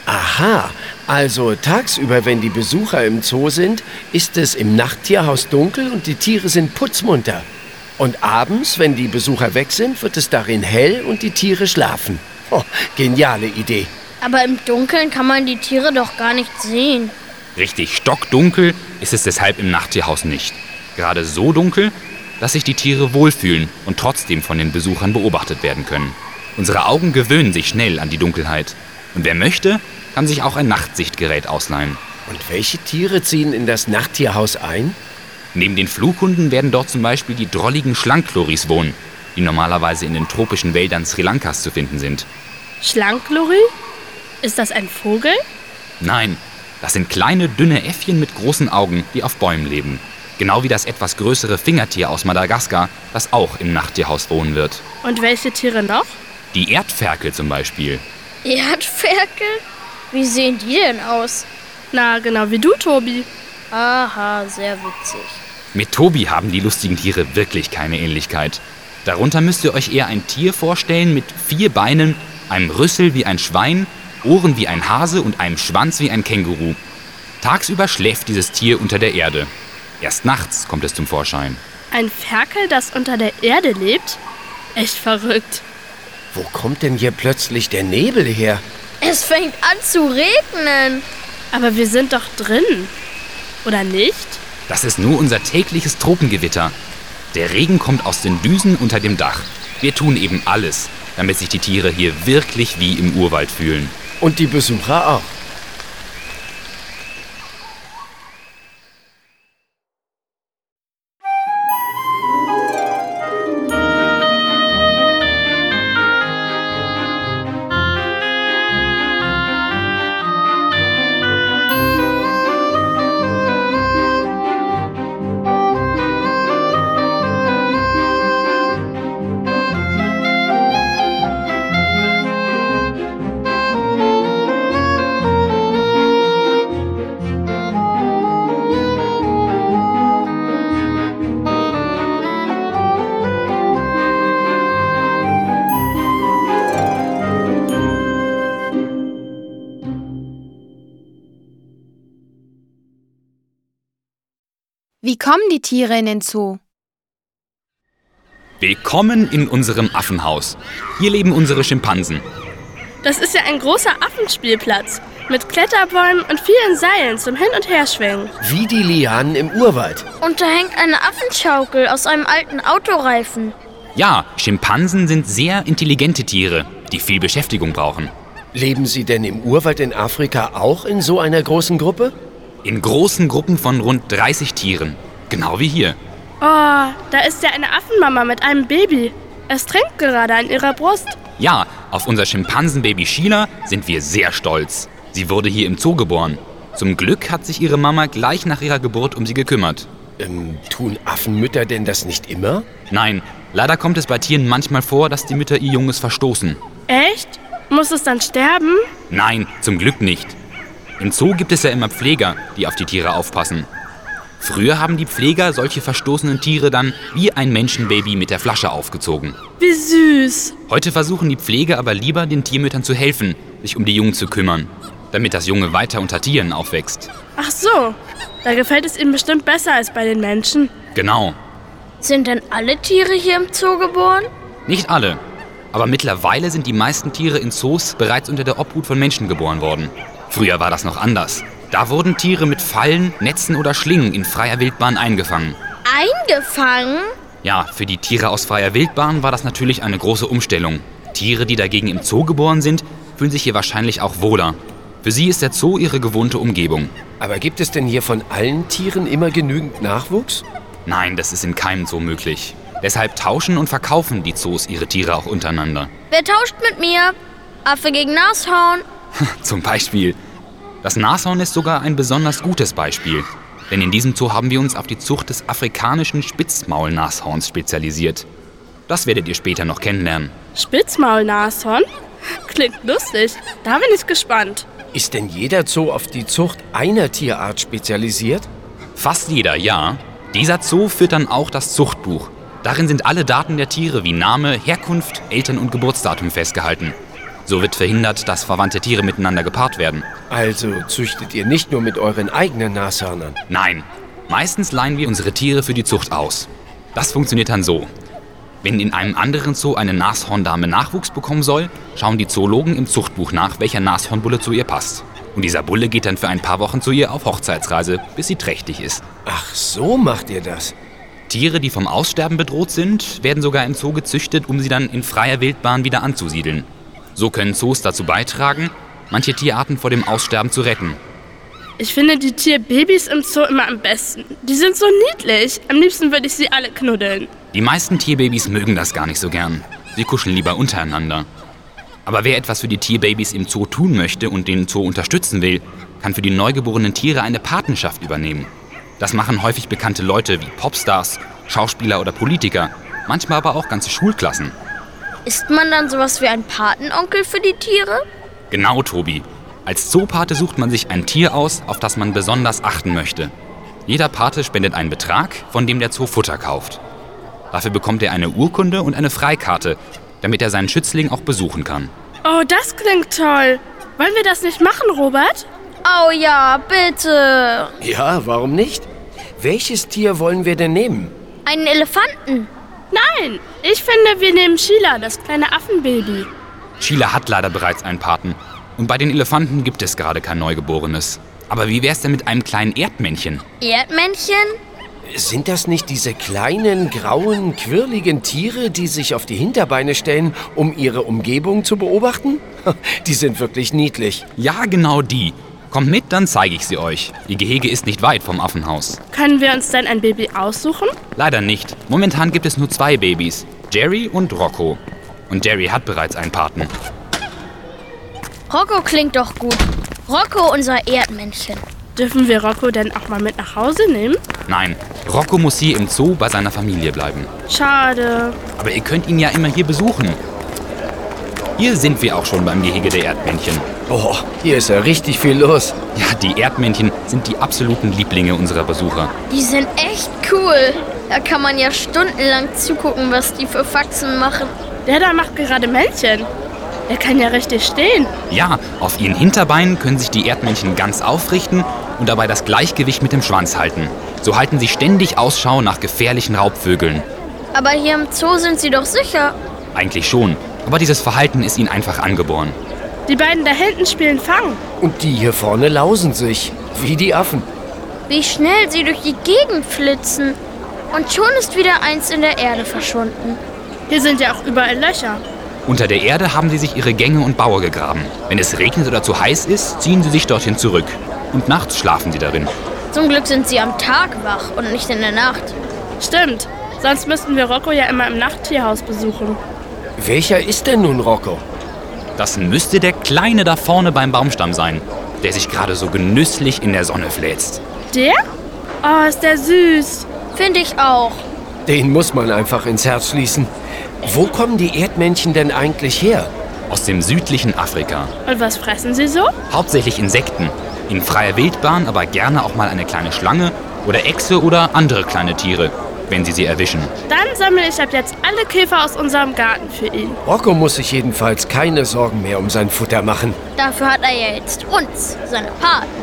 Aha, also tagsüber, wenn die Besucher im Zoo sind, ist es im Nachttierhaus dunkel und die Tiere sind putzmunter. Und abends, wenn die Besucher weg sind, wird es darin hell und die Tiere schlafen. Oh, geniale Idee. Aber im Dunkeln kann man die Tiere doch gar nicht sehen. Richtig stockdunkel ist es deshalb im Nachttierhaus nicht. Gerade so dunkel, dass sich die Tiere wohlfühlen und trotzdem von den Besuchern beobachtet werden können. Unsere Augen gewöhnen sich schnell an die Dunkelheit. Und wer möchte, kann sich auch ein Nachtsichtgerät ausleihen. Und welche Tiere ziehen in das Nachttierhaus ein? Neben den Flughunden werden dort zum Beispiel die drolligen Schlankloris wohnen, die normalerweise in den tropischen Wäldern Sri Lankas zu finden sind. Schlanklorie? Ist das ein Vogel? Nein, das sind kleine, dünne Äffchen mit großen Augen, die auf Bäumen leben. Genau wie das etwas größere Fingertier aus Madagaskar, das auch im Nachttierhaus wohnen wird. Und welche Tiere noch? Die Erdferkel zum Beispiel. Erdferkel? Wie sehen die denn aus? Na, genau wie du, Tobi. Aha, sehr witzig. Mit Tobi haben die lustigen Tiere wirklich keine Ähnlichkeit. Darunter müsst ihr euch eher ein Tier vorstellen mit vier Beinen, einem Rüssel wie ein Schwein, Ohren wie ein Hase und einem Schwanz wie ein Känguru. Tagsüber schläft dieses Tier unter der Erde. Erst nachts kommt es zum Vorschein. Ein Ferkel, das unter der Erde lebt? Echt verrückt. Wo kommt denn hier plötzlich der Nebel her? Es fängt an zu regnen. Aber wir sind doch drin. Oder nicht? Das ist nur unser tägliches Tropengewitter. Der Regen kommt aus den Düsen unter dem Dach. Wir tun eben alles, damit sich die Tiere hier wirklich wie im Urwald fühlen. Und die Besucher auch. Wie kommen die Tiere in den Zoo? Willkommen in unserem Affenhaus. Hier leben unsere Schimpansen. Das ist ja ein großer Affenspielplatz. Mit Kletterbäumen und vielen Seilen zum Hin- und Herschwingen. Wie die Lianen im Urwald. Und da hängt eine Affenschaukel aus einem alten Autoreifen. Ja, Schimpansen sind sehr intelligente Tiere, die viel Beschäftigung brauchen. Leben sie denn im Urwald in Afrika auch in so einer großen Gruppe? In großen Gruppen von rund dreißig Tieren. Genau wie hier. Oh, da ist ja eine Affenmama mit einem Baby. Es trinkt gerade an ihrer Brust. Ja, auf unser Schimpansenbaby Sheila sind wir sehr stolz. Sie wurde hier im Zoo geboren. Zum Glück hat sich ihre Mama gleich nach ihrer Geburt um sie gekümmert. Ähm, tun Affenmütter denn das nicht immer? Nein, leider kommt es bei Tieren manchmal vor, dass die Mütter ihr Junges verstoßen. Echt? Muss es dann sterben? Nein, zum Glück nicht. Im Zoo gibt es ja immer Pfleger, die auf die Tiere aufpassen. Früher haben die Pfleger solche verstoßenen Tiere dann wie ein Menschenbaby mit der Flasche aufgezogen. Wie süß. Heute versuchen die Pfleger aber lieber, den Tiermüttern zu helfen, sich um die Jungen zu kümmern, damit das Junge weiter unter Tieren aufwächst. Ach so, da gefällt es ihnen bestimmt besser als bei den Menschen. Genau. Sind denn alle Tiere hier im Zoo geboren? Nicht alle. Aber mittlerweile sind die meisten Tiere in Zoos bereits unter der Obhut von Menschen geboren worden. Früher war das noch anders. Da wurden Tiere mit Fallen, Netzen oder Schlingen in freier Wildbahn eingefangen. Eingefangen? Ja, für die Tiere aus freier Wildbahn war das natürlich eine große Umstellung. Tiere, die dagegen im Zoo geboren sind, fühlen sich hier wahrscheinlich auch wohler. Für sie ist der Zoo ihre gewohnte Umgebung. Aber gibt es denn hier von allen Tieren immer genügend Nachwuchs? Nein, das ist in keinem Zoo möglich. Deshalb tauschen und verkaufen die Zoos ihre Tiere auch untereinander. Wer tauscht mit mir? Affe gegen Nashorn. Zum Beispiel. Das Nashorn ist sogar ein besonders gutes Beispiel. Denn in diesem Zoo haben wir uns auf die Zucht des afrikanischen Spitzmaulnashorns spezialisiert. Das werdet ihr später noch kennenlernen. Spitzmaulnashorn? Klingt lustig. Da bin ich gespannt. Ist denn jeder Zoo auf die Zucht einer Tierart spezialisiert? Fast jeder, ja. Dieser Zoo führt dann auch das Zuchtbuch. Darin sind alle Daten der Tiere wie Name, Herkunft, Eltern- und Geburtsdatum festgehalten. So wird verhindert, dass verwandte Tiere miteinander gepaart werden. Also züchtet ihr nicht nur mit euren eigenen Nashörnern? Nein, meistens leihen wir unsere Tiere für die Zucht aus. Das funktioniert dann so. Wenn in einem anderen Zoo eine Nashorndame Nachwuchs bekommen soll, schauen die Zoologen im Zuchtbuch nach, welcher Nashornbulle zu ihr passt. Und dieser Bulle geht dann für ein paar Wochen zu ihr auf Hochzeitsreise, bis sie trächtig ist. Ach, so macht ihr das? Tiere, die vom Aussterben bedroht sind, werden sogar im Zoo gezüchtet, um sie dann in freier Wildbahn wieder anzusiedeln. So können Zoos dazu beitragen, manche Tierarten vor dem Aussterben zu retten. Ich finde die Tierbabys im Zoo immer am besten. Die sind so niedlich. Am liebsten würde ich sie alle knuddeln. Die meisten Tierbabys mögen das gar nicht so gern. Sie kuscheln lieber untereinander. Aber wer etwas für die Tierbabys im Zoo tun möchte und den Zoo unterstützen will, kann für die neugeborenen Tiere eine Patenschaft übernehmen. Das machen häufig bekannte Leute wie Popstars, Schauspieler oder Politiker, manchmal aber auch ganze Schulklassen. Ist man dann sowas wie ein Patenonkel für die Tiere? Genau, Tobi. Als Zoopate sucht man sich ein Tier aus, auf das man besonders achten möchte. Jeder Pate spendet einen Betrag, von dem der Zoo Futter kauft. Dafür bekommt er eine Urkunde und eine Freikarte, damit er seinen Schützling auch besuchen kann. Oh, das klingt toll. Wollen wir das nicht machen, Robert? Oh ja, bitte. Ja, warum nicht? Welches Tier wollen wir denn nehmen? Einen Elefanten. Nein, ich finde, wir nehmen Sheila, das kleine Affenbaby. Sheila hat leider bereits einen Paten. Und bei den Elefanten gibt es gerade kein Neugeborenes. Aber wie wär's denn mit einem kleinen Erdmännchen? Erdmännchen? Sind das nicht diese kleinen, grauen, quirligen Tiere, die sich auf die Hinterbeine stellen, um ihre Umgebung zu beobachten? Die sind wirklich niedlich. Ja, genau die. Kommt mit, dann zeige ich sie euch. Ihr Gehege ist nicht weit vom Affenhaus. Können wir uns denn ein Baby aussuchen? Leider nicht. Momentan gibt es nur zwei Babys. Jerry und Rocco. Und Jerry hat bereits einen Paten. Rocco klingt doch gut. Rocco, unser Erdmännchen. Dürfen wir Rocco denn auch mal mit nach Hause nehmen? Nein, Rocco muss hier im Zoo bei seiner Familie bleiben. Schade. Aber ihr könnt ihn ja immer hier besuchen. Hier sind wir auch schon beim Gehege der Erdmännchen. Oh, hier ist ja richtig viel los. Ja, die Erdmännchen sind die absoluten Lieblinge unserer Besucher. Die sind echt cool. Da kann man ja stundenlang zugucken, was die für Faxen machen. Der da macht gerade Männchen. Er kann ja richtig stehen. Ja, auf ihren Hinterbeinen können sich die Erdmännchen ganz aufrichten und dabei das Gleichgewicht mit dem Schwanz halten. So halten sie ständig Ausschau nach gefährlichen Raubvögeln. Aber hier im Zoo sind sie doch sicher. Eigentlich schon, aber dieses Verhalten ist ihnen einfach angeboren. Die beiden da hinten spielen Fang. Und die hier vorne lausen sich, wie die Affen. Wie schnell sie durch die Gegend flitzen. Und schon ist wieder eins in der Erde verschwunden. Hier sind ja auch überall Löcher. Unter der Erde haben sie sich ihre Gänge und Baue gegraben. Wenn es regnet oder zu heiß ist, ziehen sie sich dorthin zurück. Und nachts schlafen sie darin. Zum Glück sind sie am Tag wach und nicht in der Nacht. Stimmt, sonst müssten wir Rocco ja immer im Nachttierhaus besuchen. Welcher ist denn nun Rocco? Das müsste der Kleine da vorne beim Baumstamm sein, der sich gerade so genüsslich in der Sonne fläzt. Der? Oh, ist der süß. Finde ich auch. Den muss man einfach ins Herz schließen. Wo kommen die Erdmännchen denn eigentlich her? Aus dem südlichen Afrika. Und was fressen sie so? Hauptsächlich Insekten. In freier Wildbahn, aber gerne auch mal eine kleine Schlange oder Echse oder andere kleine Tiere, wenn sie sie erwischen. Dann sammle ich ab jetzt alle Käfer aus unserem Garten für ihn. Rocco muss sich jedenfalls keine Sorgen mehr um sein Futter machen. Dafür hat er ja jetzt uns, seine Paten.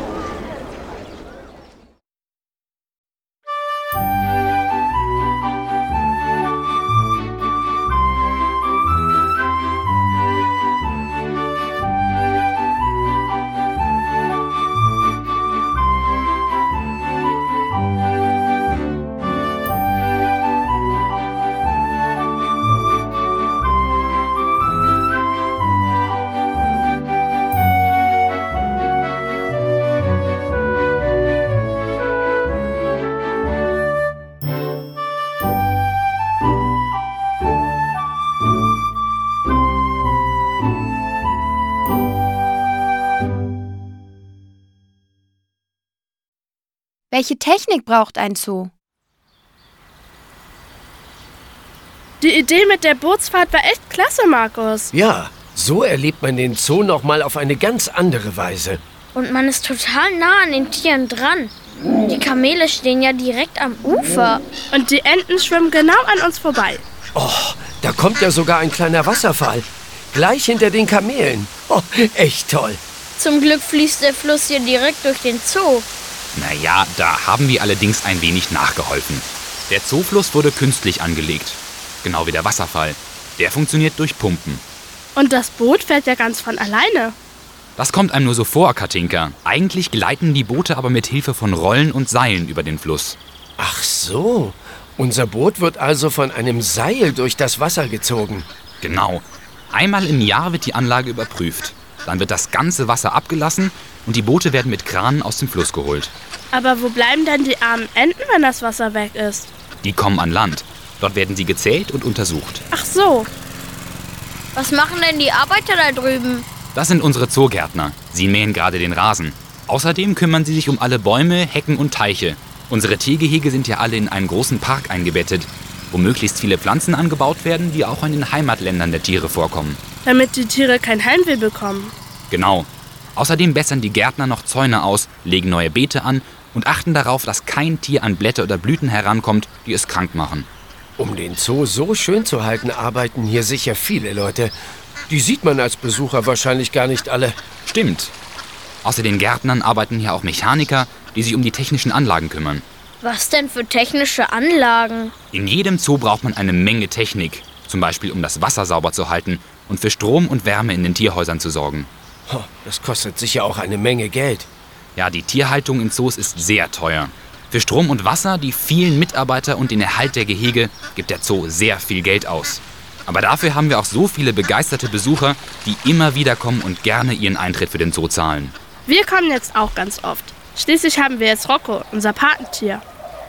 Welche Technik braucht ein Zoo? Die Idee mit der Bootsfahrt war echt klasse, Markus. Ja, so erlebt man den Zoo noch mal auf eine ganz andere Weise. Und man ist total nah an den Tieren dran. Die Kamele stehen ja direkt am Ufer. Und die Enten schwimmen genau an uns vorbei. Oh, da kommt ja sogar ein kleiner Wasserfall. Gleich hinter den Kamelen. Oh, echt toll. Zum Glück fließt der Fluss hier direkt durch den Zoo. Naja, da haben wir allerdings ein wenig nachgeholfen. Der Zoofluss wurde künstlich angelegt. Genau wie der Wasserfall. Der funktioniert durch Pumpen. Und das Boot fährt ja ganz von alleine. Das kommt einem nur so vor, Katinka. Eigentlich gleiten die Boote aber mit Hilfe von Rollen und Seilen über den Fluss. Ach so, unser Boot wird also von einem Seil durch das Wasser gezogen. Genau. Einmal im Jahr wird die Anlage überprüft. Dann wird das ganze Wasser abgelassen und die Boote werden mit Kranen aus dem Fluss geholt. Aber wo bleiben denn die armen Enten, wenn das Wasser weg ist? Die kommen an Land. Dort werden sie gezählt und untersucht. Ach so. Was machen denn die Arbeiter da drüben? Das sind unsere Zoogärtner. Sie mähen gerade den Rasen. Außerdem kümmern sie sich um alle Bäume, Hecken und Teiche. Unsere Tiergehege sind ja alle in einen großen Park eingebettet, wo möglichst viele Pflanzen angebaut werden, die auch in den Heimatländern der Tiere vorkommen. Damit die Tiere kein Heimweh bekommen. Genau. Außerdem bessern die Gärtner noch Zäune aus, legen neue Beete an und achten darauf, dass kein Tier an Blätter oder Blüten herankommt, die es krank machen. Um den Zoo so schön zu halten, arbeiten hier sicher viele Leute. Die sieht man als Besucher wahrscheinlich gar nicht alle. Stimmt. Außer den Gärtnern arbeiten hier auch Mechaniker, die sich um die technischen Anlagen kümmern. Was denn für technische Anlagen? In jedem Zoo braucht man eine Menge Technik. Zum Beispiel, um das Wasser sauber zu halten und für Strom und Wärme in den Tierhäusern zu sorgen. Oh, das kostet sicher auch eine Menge Geld. Ja, die Tierhaltung in Zoos ist sehr teuer. Für Strom und Wasser, die vielen Mitarbeiter und den Erhalt der Gehege gibt der Zoo sehr viel Geld aus. Aber dafür haben wir auch so viele begeisterte Besucher, die immer wieder kommen und gerne ihren Eintritt für den Zoo zahlen. Wir kommen jetzt auch ganz oft. Schließlich haben wir jetzt Rocco, unser Patentier.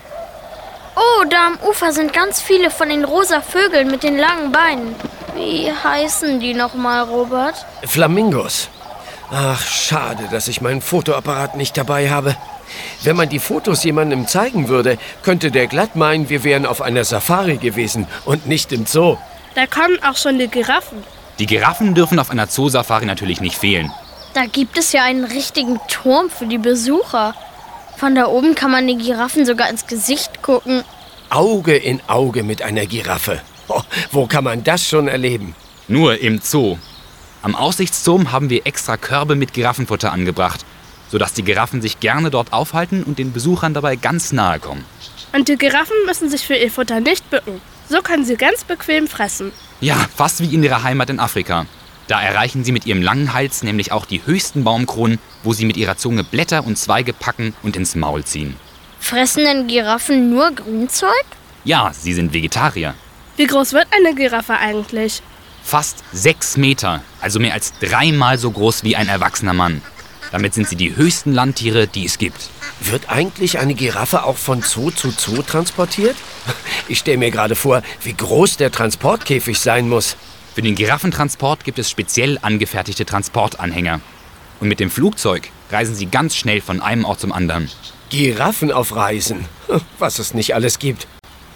Oh, da am Ufer sind ganz viele von den rosa Vögeln mit den langen Beinen. Wie heißen die nochmal, Robert? Flamingos. Ach, schade, dass ich meinen Fotoapparat nicht dabei habe. Wenn man die Fotos jemandem zeigen würde, könnte der glatt meinen, wir wären auf einer Safari gewesen und nicht im Zoo. Da kommen auch schon die Giraffen. Die Giraffen dürfen auf einer Zoosafari natürlich nicht fehlen. Da gibt es ja einen richtigen Turm für die Besucher. Von da oben kann man den Giraffen sogar ins Gesicht gucken. Auge in Auge mit einer Giraffe. Oh, wo kann man das schon erleben? Nur im Zoo. Am Aussichtsturm haben wir extra Körbe mit Giraffenfutter angebracht, sodass die Giraffen sich gerne dort aufhalten und den Besuchern dabei ganz nahe kommen. Und die Giraffen müssen sich für ihr Futter nicht bücken. So können sie ganz bequem fressen. Ja, fast wie in ihrer Heimat in Afrika. Da erreichen sie mit ihrem langen Hals nämlich auch die höchsten Baumkronen, wo sie mit ihrer Zunge Blätter und Zweige packen und ins Maul ziehen. Fressen denn Giraffen nur Grünzeug? Ja, sie sind Vegetarier. Wie groß wird eine Giraffe eigentlich? Fast sechs Meter, also mehr als dreimal so groß wie ein erwachsener Mann. Damit sind sie die höchsten Landtiere, die es gibt. Wird eigentlich eine Giraffe auch von Zoo zu Zoo transportiert? Ich stelle mir gerade vor, wie groß der Transportkäfig sein muss. Für den Giraffentransport gibt es speziell angefertigte Transportanhänger. Und mit dem Flugzeug reisen sie ganz schnell von einem Ort zum anderen. Giraffen auf Reisen, was es nicht alles gibt.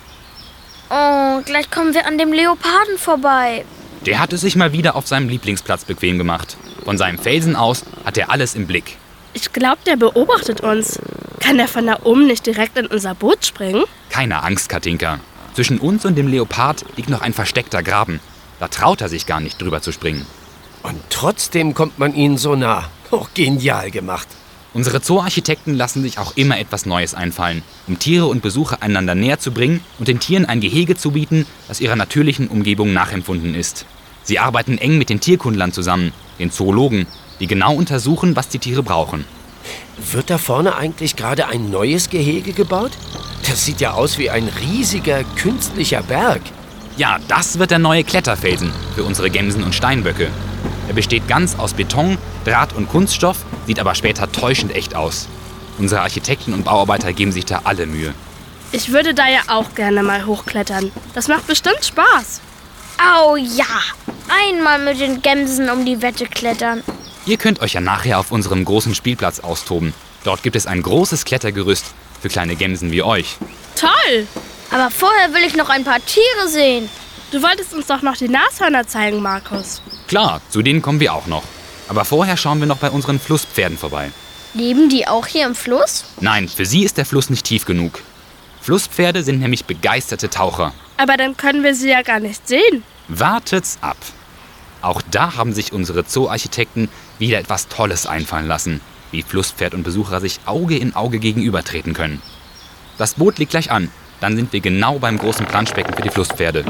Oh, gleich kommen wir an dem Leoparden vorbei. Der hatte sich mal wieder auf seinem Lieblingsplatz bequem gemacht. Von seinem Felsen aus hat er alles im Blick. Ich glaube, der beobachtet uns. Kann er von da oben nicht direkt in unser Boot springen? Keine Angst, Katinka. Zwischen uns und dem Leopard liegt noch ein versteckter Graben. Da traut er sich gar nicht, drüber zu springen. Und trotzdem kommt man ihnen so nah. Oh, genial gemacht. Unsere Zooarchitekten lassen sich auch immer etwas Neues einfallen, um Tiere und Besucher einander näher zu bringen und den Tieren ein Gehege zu bieten, das ihrer natürlichen Umgebung nachempfunden ist. Sie arbeiten eng mit den Tierkundlern zusammen, den Zoologen, die genau untersuchen, was die Tiere brauchen. Wird da vorne eigentlich gerade ein neues Gehege gebaut? Das sieht ja aus wie ein riesiger, künstlicher Berg. Ja, das wird der neue Kletterfelsen für unsere Gämsen und Steinböcke. Er besteht ganz aus Beton, Draht und Kunststoff, sieht aber später täuschend echt aus. Unsere Architekten und Bauarbeiter geben sich da alle Mühe. Ich würde da ja auch gerne mal hochklettern. Das macht bestimmt Spaß. Au ja, einmal mit den Gämsen um die Wette klettern. Ihr könnt euch ja nachher auf unserem großen Spielplatz austoben. Dort gibt es ein großes Klettergerüst für kleine Gämsen wie euch. Toll! Aber vorher will ich noch ein paar Tiere sehen. Du wolltest uns doch noch die Nashörner zeigen, Markus. Klar, zu denen kommen wir auch noch. Aber vorher schauen wir noch bei unseren Flusspferden vorbei. Leben die auch hier im Fluss? Nein, für sie ist der Fluss nicht tief genug. Flusspferde sind nämlich begeisterte Taucher. Aber dann können wir sie ja gar nicht sehen. Wartet's ab. Auch da haben sich unsere Zooarchitekten wieder etwas Tolles einfallen lassen, wie Flusspferd und Besucher sich Auge in Auge gegenübertreten können. Das Boot liegt gleich an. Dann sind wir genau beim großen Planschbecken für die Flusspferde.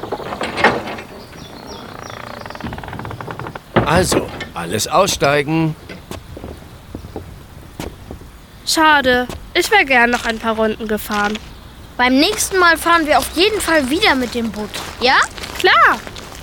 Also, alles aussteigen. Schade. Ich wäre gern noch ein paar Runden gefahren. Beim nächsten Mal fahren wir auf jeden Fall wieder mit dem Boot. Ja? Klar.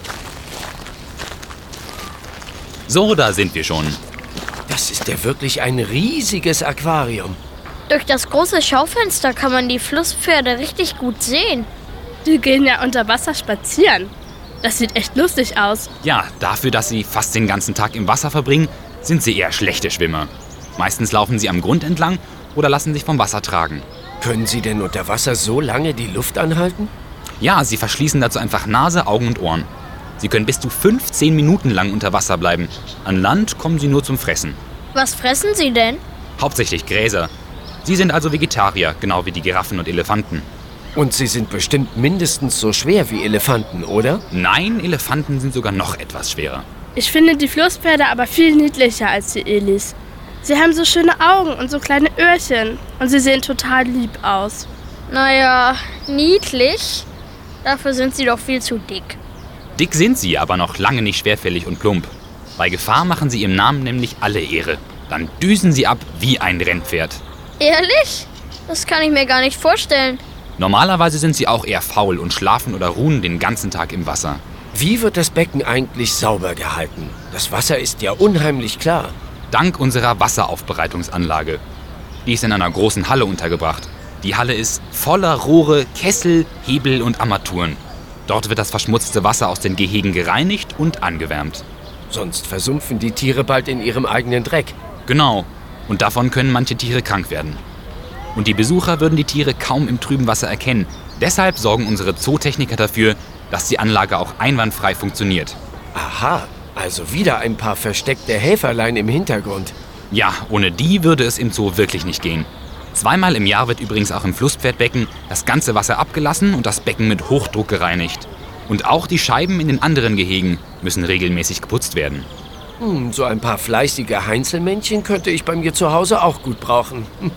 So, da sind wir schon. Das ist ja wirklich ein riesiges Aquarium. Durch das große Schaufenster kann man die Flusspferde richtig gut sehen. Die gehen ja unter Wasser spazieren. Das sieht echt lustig aus. Ja, dafür, dass sie fast den ganzen Tag im Wasser verbringen, sind sie eher schlechte Schwimmer. Meistens laufen sie am Grund entlang oder lassen sich vom Wasser tragen. Können Sie denn unter Wasser so lange die Luft anhalten? Ja, sie verschließen dazu einfach Nase, Augen und Ohren. Sie können bis zu fünfzehn Minuten lang unter Wasser bleiben. An Land kommen sie nur zum Fressen. Was fressen sie denn? Hauptsächlich Gräser. Sie sind also Vegetarier, genau wie die Giraffen und Elefanten. Und sie sind bestimmt mindestens so schwer wie Elefanten, oder? Nein, Elefanten sind sogar noch etwas schwerer. Ich finde die Flusspferde aber viel niedlicher als die Elis. Sie haben so schöne Augen und so kleine Öhrchen. Und sie sehen total lieb aus. Naja, niedlich. Dafür sind sie doch viel zu dick. Dick sind sie, aber noch lange nicht schwerfällig und plump. Bei Gefahr machen sie ihrem Namen nämlich alle Ehre. Dann düsen sie ab wie ein Rennpferd. Ehrlich? Das kann ich mir gar nicht vorstellen. Normalerweise sind sie auch eher faul und schlafen oder ruhen den ganzen Tag im Wasser. Wie wird das Becken eigentlich sauber gehalten? Das Wasser ist ja unheimlich klar. Dank unserer Wasseraufbereitungsanlage. Die ist in einer großen Halle untergebracht. Die Halle ist voller Rohre, Kessel, Hebel und Armaturen. Dort wird das verschmutzte Wasser aus den Gehegen gereinigt und angewärmt. Sonst versumpfen die Tiere bald in ihrem eigenen Dreck. Genau. Und davon können manche Tiere krank werden. Und die Besucher würden die Tiere kaum im trüben Wasser erkennen. Deshalb sorgen unsere Zootechniker dafür, dass die Anlage auch einwandfrei funktioniert. Aha, also wieder ein paar versteckte Helferlein im Hintergrund. Ja, ohne die würde es im Zoo wirklich nicht gehen. Zweimal im Jahr wird übrigens auch im Flusspferdbecken das ganze Wasser abgelassen und das Becken mit Hochdruck gereinigt. Und auch die Scheiben in den anderen Gehegen müssen regelmäßig geputzt werden. Hm, so ein paar fleißige Heinzelmännchen könnte ich bei mir zu Hause auch gut brauchen. Hm.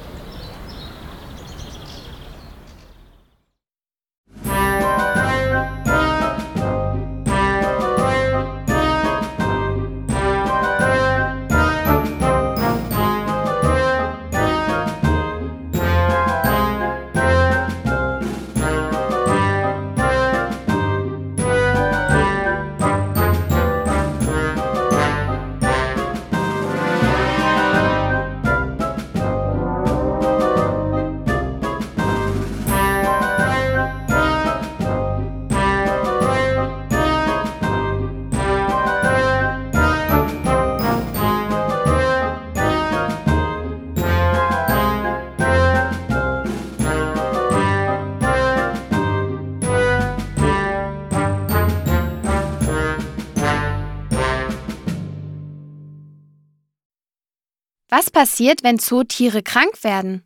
Was passiert, wenn Zootiere krank werden?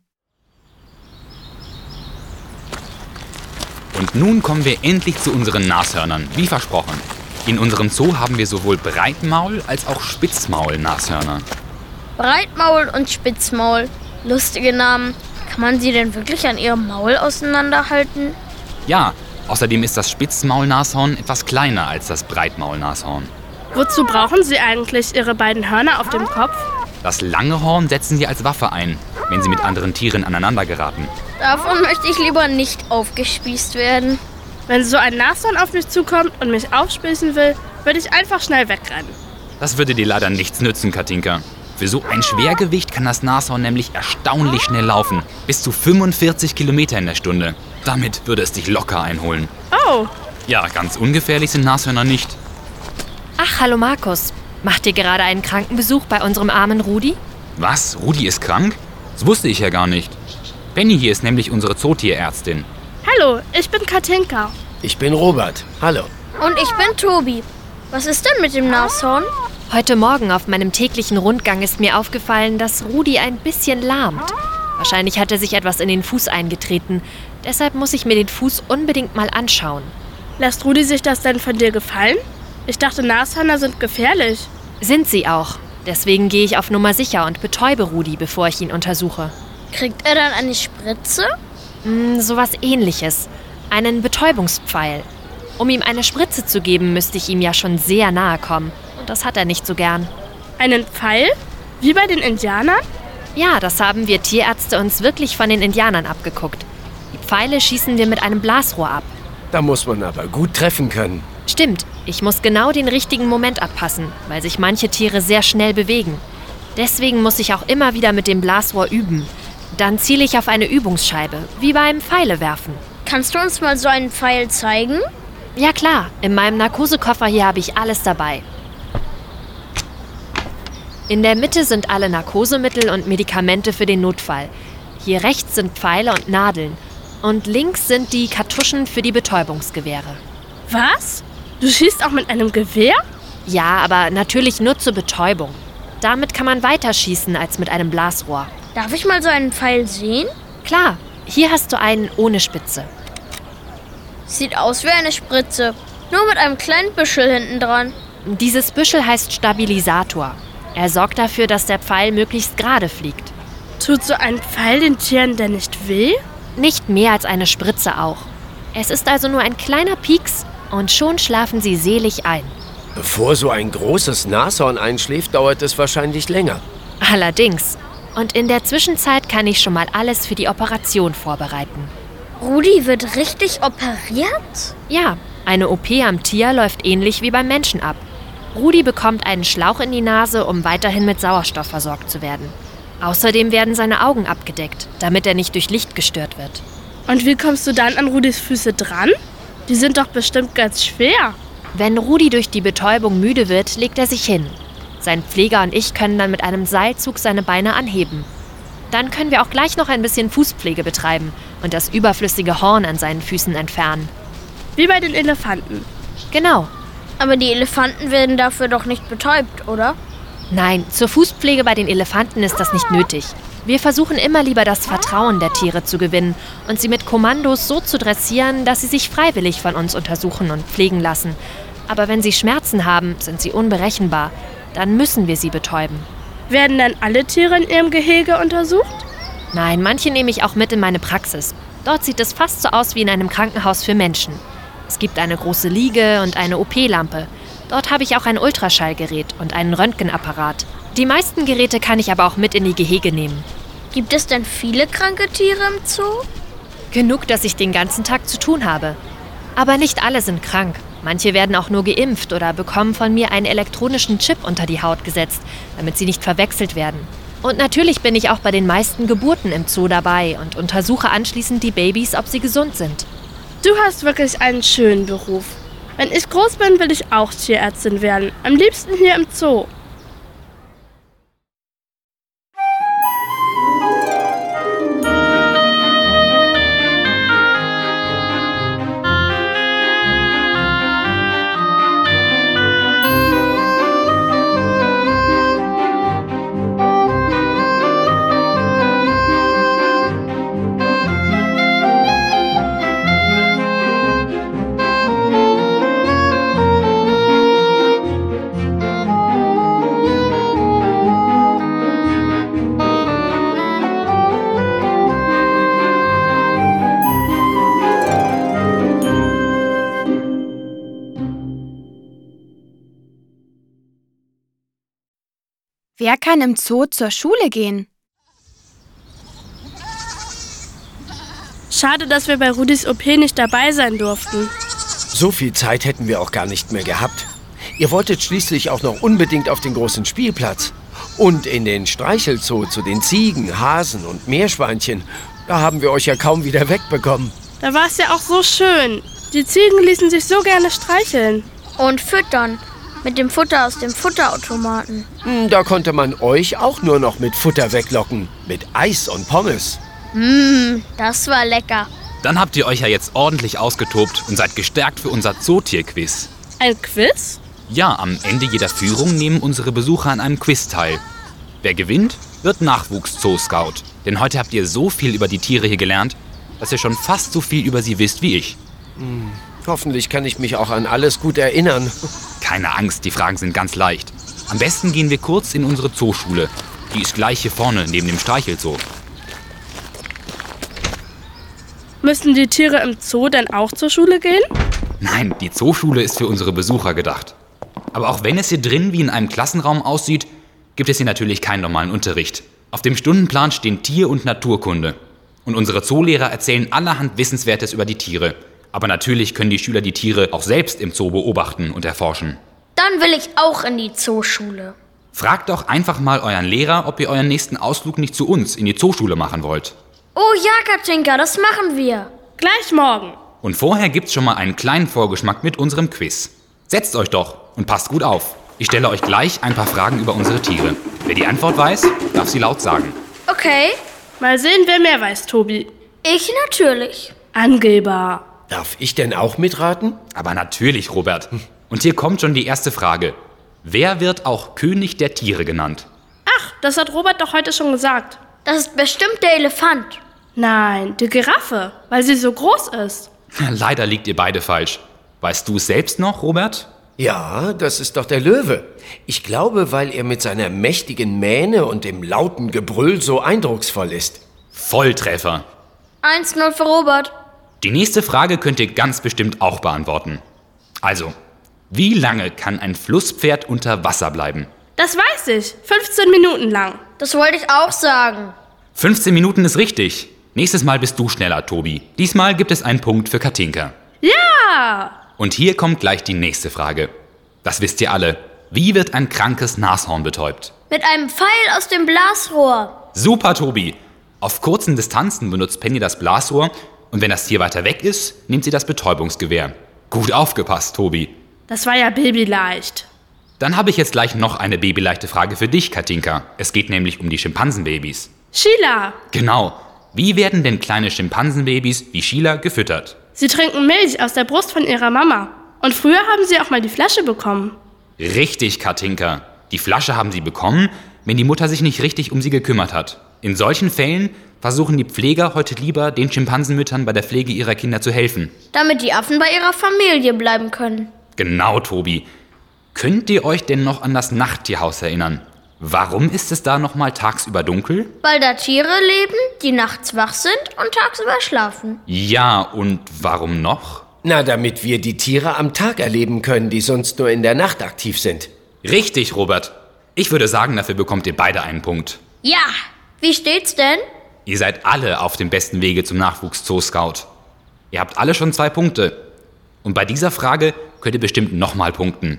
Und nun kommen wir endlich zu unseren Nashörnern, wie versprochen. In unserem Zoo haben wir sowohl Breitmaul- als auch Spitzmaul-Nashörner. Breitmaul und Spitzmaul. Lustige Namen. Kann man sie denn wirklich an ihrem Maul auseinanderhalten? Ja, außerdem ist das Spitzmaulnashorn etwas kleiner als das Breitmaulnashorn. Wozu brauchen sie eigentlich ihre beiden Hörner auf dem Kopf? Das lange Horn setzen sie als Waffe ein, wenn sie mit anderen Tieren aneinander geraten. Davon möchte ich lieber nicht aufgespießt werden. Wenn so ein Nashorn auf mich zukommt und mich aufspießen will, würde ich einfach schnell wegrennen. Das würde dir leider nichts nützen, Katinka. Für so ein Schwergewicht kann das Nashorn nämlich erstaunlich schnell laufen. Bis zu fünfundvierzig Kilometer in der Stunde. Damit würde es dich locker einholen. Oh. Ja, ganz ungefährlich sind Nashörner nicht. Ach, hallo Markus. Macht ihr gerade einen Krankenbesuch bei unserem armen Rudi? Was? Rudi ist krank? Das wusste ich ja gar nicht. Benny hier ist nämlich unsere Zootierärztin. Hallo, ich bin Katinka. Ich bin Robert. Hallo. Und ich bin Tobi. Was ist denn mit dem Nashorn? Heute Morgen auf meinem täglichen Rundgang ist mir aufgefallen, dass Rudi ein bisschen lahmt. Wahrscheinlich hat er sich etwas in den Fuß eingetreten. Deshalb muss ich mir den Fuß unbedingt mal anschauen. Lässt Rudi sich das denn von dir gefallen? Ich dachte, Nashörner sind gefährlich. Sind sie auch. Deswegen gehe ich auf Nummer sicher und betäube Rudi, bevor ich ihn untersuche. Kriegt er dann eine Spritze? Hm, sowas Ähnliches. Einen Betäubungspfeil. Um ihm eine Spritze zu geben, müsste ich ihm ja schon sehr nahe kommen. Und das hat er nicht so gern. Einen Pfeil? Wie bei den Indianern? Ja, das haben wir Tierärzte uns wirklich von den Indianern abgeguckt. Die Pfeile schießen wir mit einem Blasrohr ab. Da muss man aber gut treffen können. Stimmt, ich muss genau den richtigen Moment abpassen, weil sich manche Tiere sehr schnell bewegen. Deswegen muss ich auch immer wieder mit dem Blasrohr üben. Dann ziele ich auf eine Übungsscheibe, wie beim Pfeilewerfen. Kannst du uns mal so einen Pfeil zeigen? Ja klar, in meinem Narkosekoffer hier habe ich alles dabei. In der Mitte sind alle Narkosemittel und Medikamente für den Notfall. Hier rechts sind Pfeile und Nadeln. Und links sind die Kartuschen für die Betäubungsgewehre. Was? Du schießt auch mit einem Gewehr? Ja, aber natürlich nur zur Betäubung. Damit kann man weiter schießen als mit einem Blasrohr. Darf ich mal so einen Pfeil sehen? Klar, hier hast du einen ohne Spitze. Sieht aus wie eine Spritze, nur mit einem kleinen Büschel hinten dran. Dieses Büschel heißt Stabilisator. Er sorgt dafür, dass der Pfeil möglichst gerade fliegt. Tut so ein Pfeil den Tieren denn nicht weh? Nicht mehr als eine Spritze auch. Es ist also nur ein kleiner Pieks und schon schlafen sie selig ein. Bevor so ein großes Nashorn einschläft, dauert es wahrscheinlich länger. Allerdings. Und in der Zwischenzeit kann ich schon mal alles für die Operation vorbereiten. Rudi wird richtig operiert? Ja, eine O P am Tier läuft ähnlich wie beim Menschen ab. Rudi bekommt einen Schlauch in die Nase, um weiterhin mit Sauerstoff versorgt zu werden. Außerdem werden seine Augen abgedeckt, damit er nicht durch Licht gestört wird. Und wie kommst du dann an Rudis Füße dran? Die sind doch bestimmt ganz schwer. Wenn Rudi durch die Betäubung müde wird, legt er sich hin. Sein Pfleger und ich können dann mit einem Seilzug seine Beine anheben. Dann können wir auch gleich noch ein bisschen Fußpflege betreiben und das überflüssige Horn an seinen Füßen entfernen. Wie bei den Elefanten. Genau. Aber die Elefanten werden dafür doch nicht betäubt, oder? Nein, zur Fußpflege bei den Elefanten ist das nicht nötig. Wir versuchen immer lieber das Vertrauen der Tiere zu gewinnen und sie mit Kommandos so zu dressieren, dass sie sich freiwillig von uns untersuchen und pflegen lassen. Aber wenn sie Schmerzen haben, sind sie unberechenbar. Dann müssen wir sie betäuben. Werden dann alle Tiere in ihrem Gehege untersucht? Nein, manche nehme ich auch mit in meine Praxis. Dort sieht es fast so aus wie in einem Krankenhaus für Menschen. Es gibt eine große Liege und eine O P-Lampe. Dort habe ich auch ein Ultraschallgerät und einen Röntgenapparat. Die meisten Geräte kann ich aber auch mit in die Gehege nehmen. Gibt es denn viele kranke Tiere im Zoo? Genug, dass ich den ganzen Tag zu tun habe. Aber nicht alle sind krank. Manche werden auch nur geimpft oder bekommen von mir einen elektronischen Chip unter die Haut gesetzt, damit sie nicht verwechselt werden. Und natürlich bin ich auch bei den meisten Geburten im Zoo dabei und untersuche anschließend die Babys, ob sie gesund sind. Du hast wirklich einen schönen Beruf. Wenn ich groß bin, will ich auch Tierärztin werden. Am liebsten hier im Zoo. Wer kann im Zoo zur Schule gehen? Schade, dass wir bei Rudis O P nicht dabei sein durften. So viel Zeit hätten wir auch gar nicht mehr gehabt. Ihr wolltet schließlich auch noch unbedingt auf den großen Spielplatz. Und in den Streichelzoo zu den Ziegen, Hasen und Meerschweinchen. Da haben wir euch ja kaum wieder wegbekommen. Da war es ja auch so schön. Die Ziegen ließen sich so gerne streicheln. Und füttern. Mit dem Futter aus dem Futterautomaten. Da konnte man euch auch nur noch mit Futter weglocken. Mit Eis und Pommes. Mmm, das war lecker. Dann habt ihr euch ja jetzt ordentlich ausgetobt und seid gestärkt für unser Zootier-Quiz. Ein Quiz? Ja, am Ende jeder Führung nehmen unsere Besucher an einem Quiz teil. Wer gewinnt, wird Nachwuchs-Zoo-Scout. Denn heute habt ihr so viel über die Tiere hier gelernt, dass ihr schon fast so viel über sie wisst wie ich. Hm, hoffentlich kann ich mich auch an alles gut erinnern. Keine Angst, die Fragen sind ganz leicht. Am besten gehen wir kurz in unsere Zooschule. Die ist gleich hier vorne, neben dem Streichelzoo. Müssen die Tiere im Zoo denn auch zur Schule gehen? Nein, die Zooschule ist für unsere Besucher gedacht. Aber auch wenn es hier drin wie in einem Klassenraum aussieht, gibt es hier natürlich keinen normalen Unterricht. Auf dem Stundenplan stehen Tier- und Naturkunde. Und unsere Zoolehrer erzählen allerhand Wissenswertes über die Tiere. Aber natürlich können die Schüler die Tiere auch selbst im Zoo beobachten und erforschen. Dann will ich auch in die Zooschule. Fragt doch einfach mal euren Lehrer, ob ihr euren nächsten Ausflug nicht zu uns in die Zooschule machen wollt. Oh ja, Katinka, das machen wir. Gleich morgen. Und vorher gibt's schon mal einen kleinen Vorgeschmack mit unserem Quiz. Setzt euch doch und passt gut auf. Ich stelle euch gleich ein paar Fragen über unsere Tiere. Wer die Antwort weiß, darf sie laut sagen. Okay. Mal sehen, wer mehr weiß, Tobi. Ich natürlich. Angeber. Darf ich denn auch mitraten? Aber natürlich, Robert. Und hier kommt schon die erste Frage. Wer wird auch König der Tiere genannt? Ach, das hat Robert doch heute schon gesagt. Das ist bestimmt der Elefant. Nein, die Giraffe, weil sie so groß ist. Leider liegt ihr beide falsch. Weißt du es selbst noch, Robert? Ja, das ist doch der Löwe. Ich glaube, weil er mit seiner mächtigen Mähne und dem lauten Gebrüll so eindrucksvoll ist. Volltreffer. eins null für Robert. Die nächste Frage könnt ihr ganz bestimmt auch beantworten. Also, wie lange kann ein Flusspferd unter Wasser bleiben? Das weiß ich. fünfzehn Minuten lang. Das wollte ich auch sagen. fünfzehn Minuten ist richtig. Nächstes Mal bist du schneller, Tobi. Diesmal gibt es einen Punkt für Katinka. Ja! Und hier kommt gleich die nächste Frage. Das wisst ihr alle. Wie wird ein krankes Nashorn betäubt? Mit einem Pfeil aus dem Blasrohr. Super, Tobi. Auf kurzen Distanzen benutzt Penny das Blasrohr und wenn das Tier weiter weg ist, nimmt sie das Betäubungsgewehr. Gut aufgepasst, Tobi. Das war ja babyleicht. Dann habe ich jetzt gleich noch eine babyleichte Frage für dich, Katinka. Es geht nämlich um die Schimpansenbabys. Sheila. Genau. Wie werden denn kleine Schimpansenbabys wie Sheila gefüttert? Sie trinken Milch aus der Brust von ihrer Mama. Und früher haben sie auch mal die Flasche bekommen. Richtig, Katinka. Die Flasche haben sie bekommen, wenn die Mutter sich nicht richtig um sie gekümmert hat. In solchen Fällen versuchen die Pfleger heute lieber, den Schimpansenmüttern bei der Pflege ihrer Kinder zu helfen. Damit die Affen bei ihrer Familie bleiben können. Genau, Tobi. Könnt ihr euch denn noch an das Nachttierhaus erinnern? Warum ist es da noch mal tagsüber dunkel? Weil da Tiere leben, die nachts wach sind und tagsüber schlafen. Ja, und warum noch? Na, damit wir die Tiere am Tag erleben können, die sonst nur in der Nacht aktiv sind. Richtig, Robert. Ich würde sagen, dafür bekommt ihr beide einen Punkt. Ja, wie steht's denn? Ihr seid alle auf dem besten Wege zum Nachwuchs-Zoo-Scout. Ihr habt alle schon zwei Punkte. Und bei dieser Frage könnt ihr bestimmt nochmal punkten.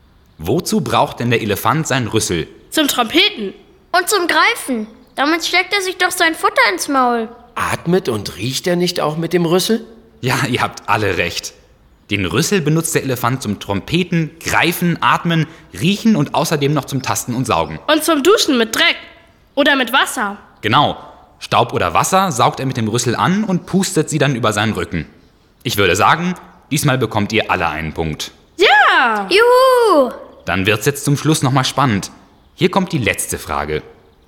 Wozu braucht denn der Elefant seinen Rüssel? Zum Trompeten. Und zum Greifen. Damit steckt er sich doch sein Futter ins Maul. Atmet und riecht er nicht auch mit dem Rüssel? Ja, ihr habt alle recht. Den Rüssel benutzt der Elefant zum Trompeten, Greifen, Atmen, Riechen und außerdem noch zum Tasten und Saugen. Und zum Duschen mit Dreck. Oder mit Wasser. Genau. Staub oder Wasser saugt er mit dem Rüssel an und pustet sie dann über seinen Rücken. Ich würde sagen, diesmal bekommt ihr alle einen Punkt. Ja! Juhu! Dann wird's jetzt zum Schluss nochmal spannend. Hier kommt die letzte Frage.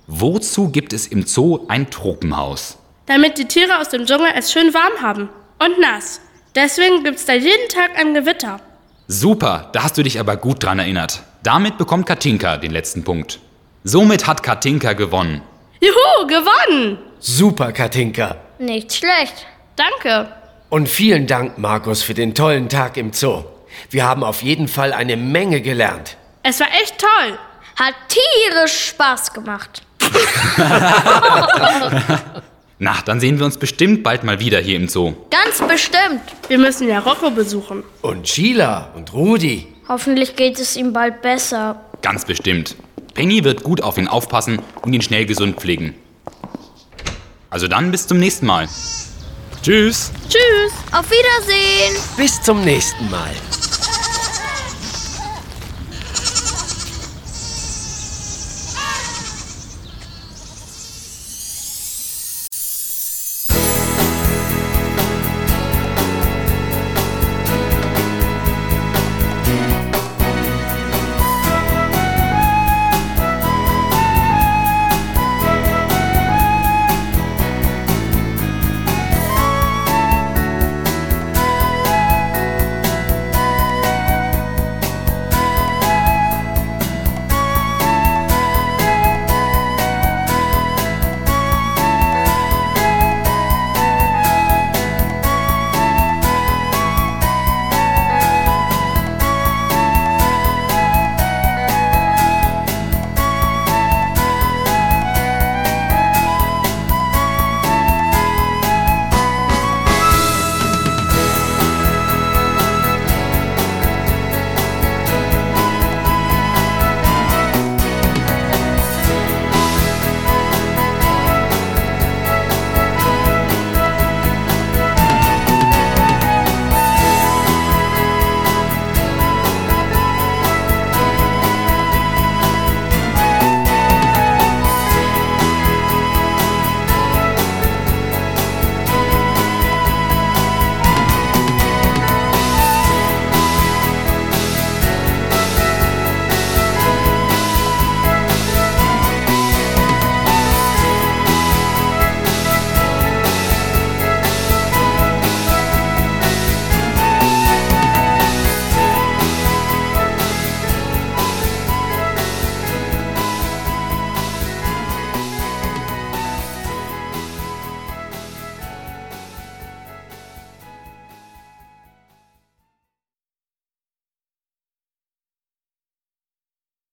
Wozu gibt es im Zoo ein Tropenhaus? Damit die Tiere aus dem Dschungel es schön warm haben. Und nass. Deswegen gibt's da jeden Tag ein Gewitter. Super, da hast du dich aber gut dran erinnert. Damit bekommt Katinka den letzten Punkt. Somit hat Katinka gewonnen. Juhu, gewonnen! Super, Katinka. Nicht schlecht. Danke. Und vielen Dank, Markus, für den tollen Tag im Zoo. Wir haben auf jeden Fall eine Menge gelernt. Es war echt toll. Hat tierisch Spaß gemacht. Na, dann sehen wir uns bestimmt bald mal wieder hier im Zoo. Ganz bestimmt. Wir müssen ja Rocco besuchen. Und Sheila und Rudi. Hoffentlich geht es ihm bald besser. Ganz bestimmt. Penny wird gut auf ihn aufpassen und ihn schnell gesund pflegen. Also dann bis zum nächsten Mal. Tschüss. Tschüss. Auf Wiedersehen. Bis zum nächsten Mal.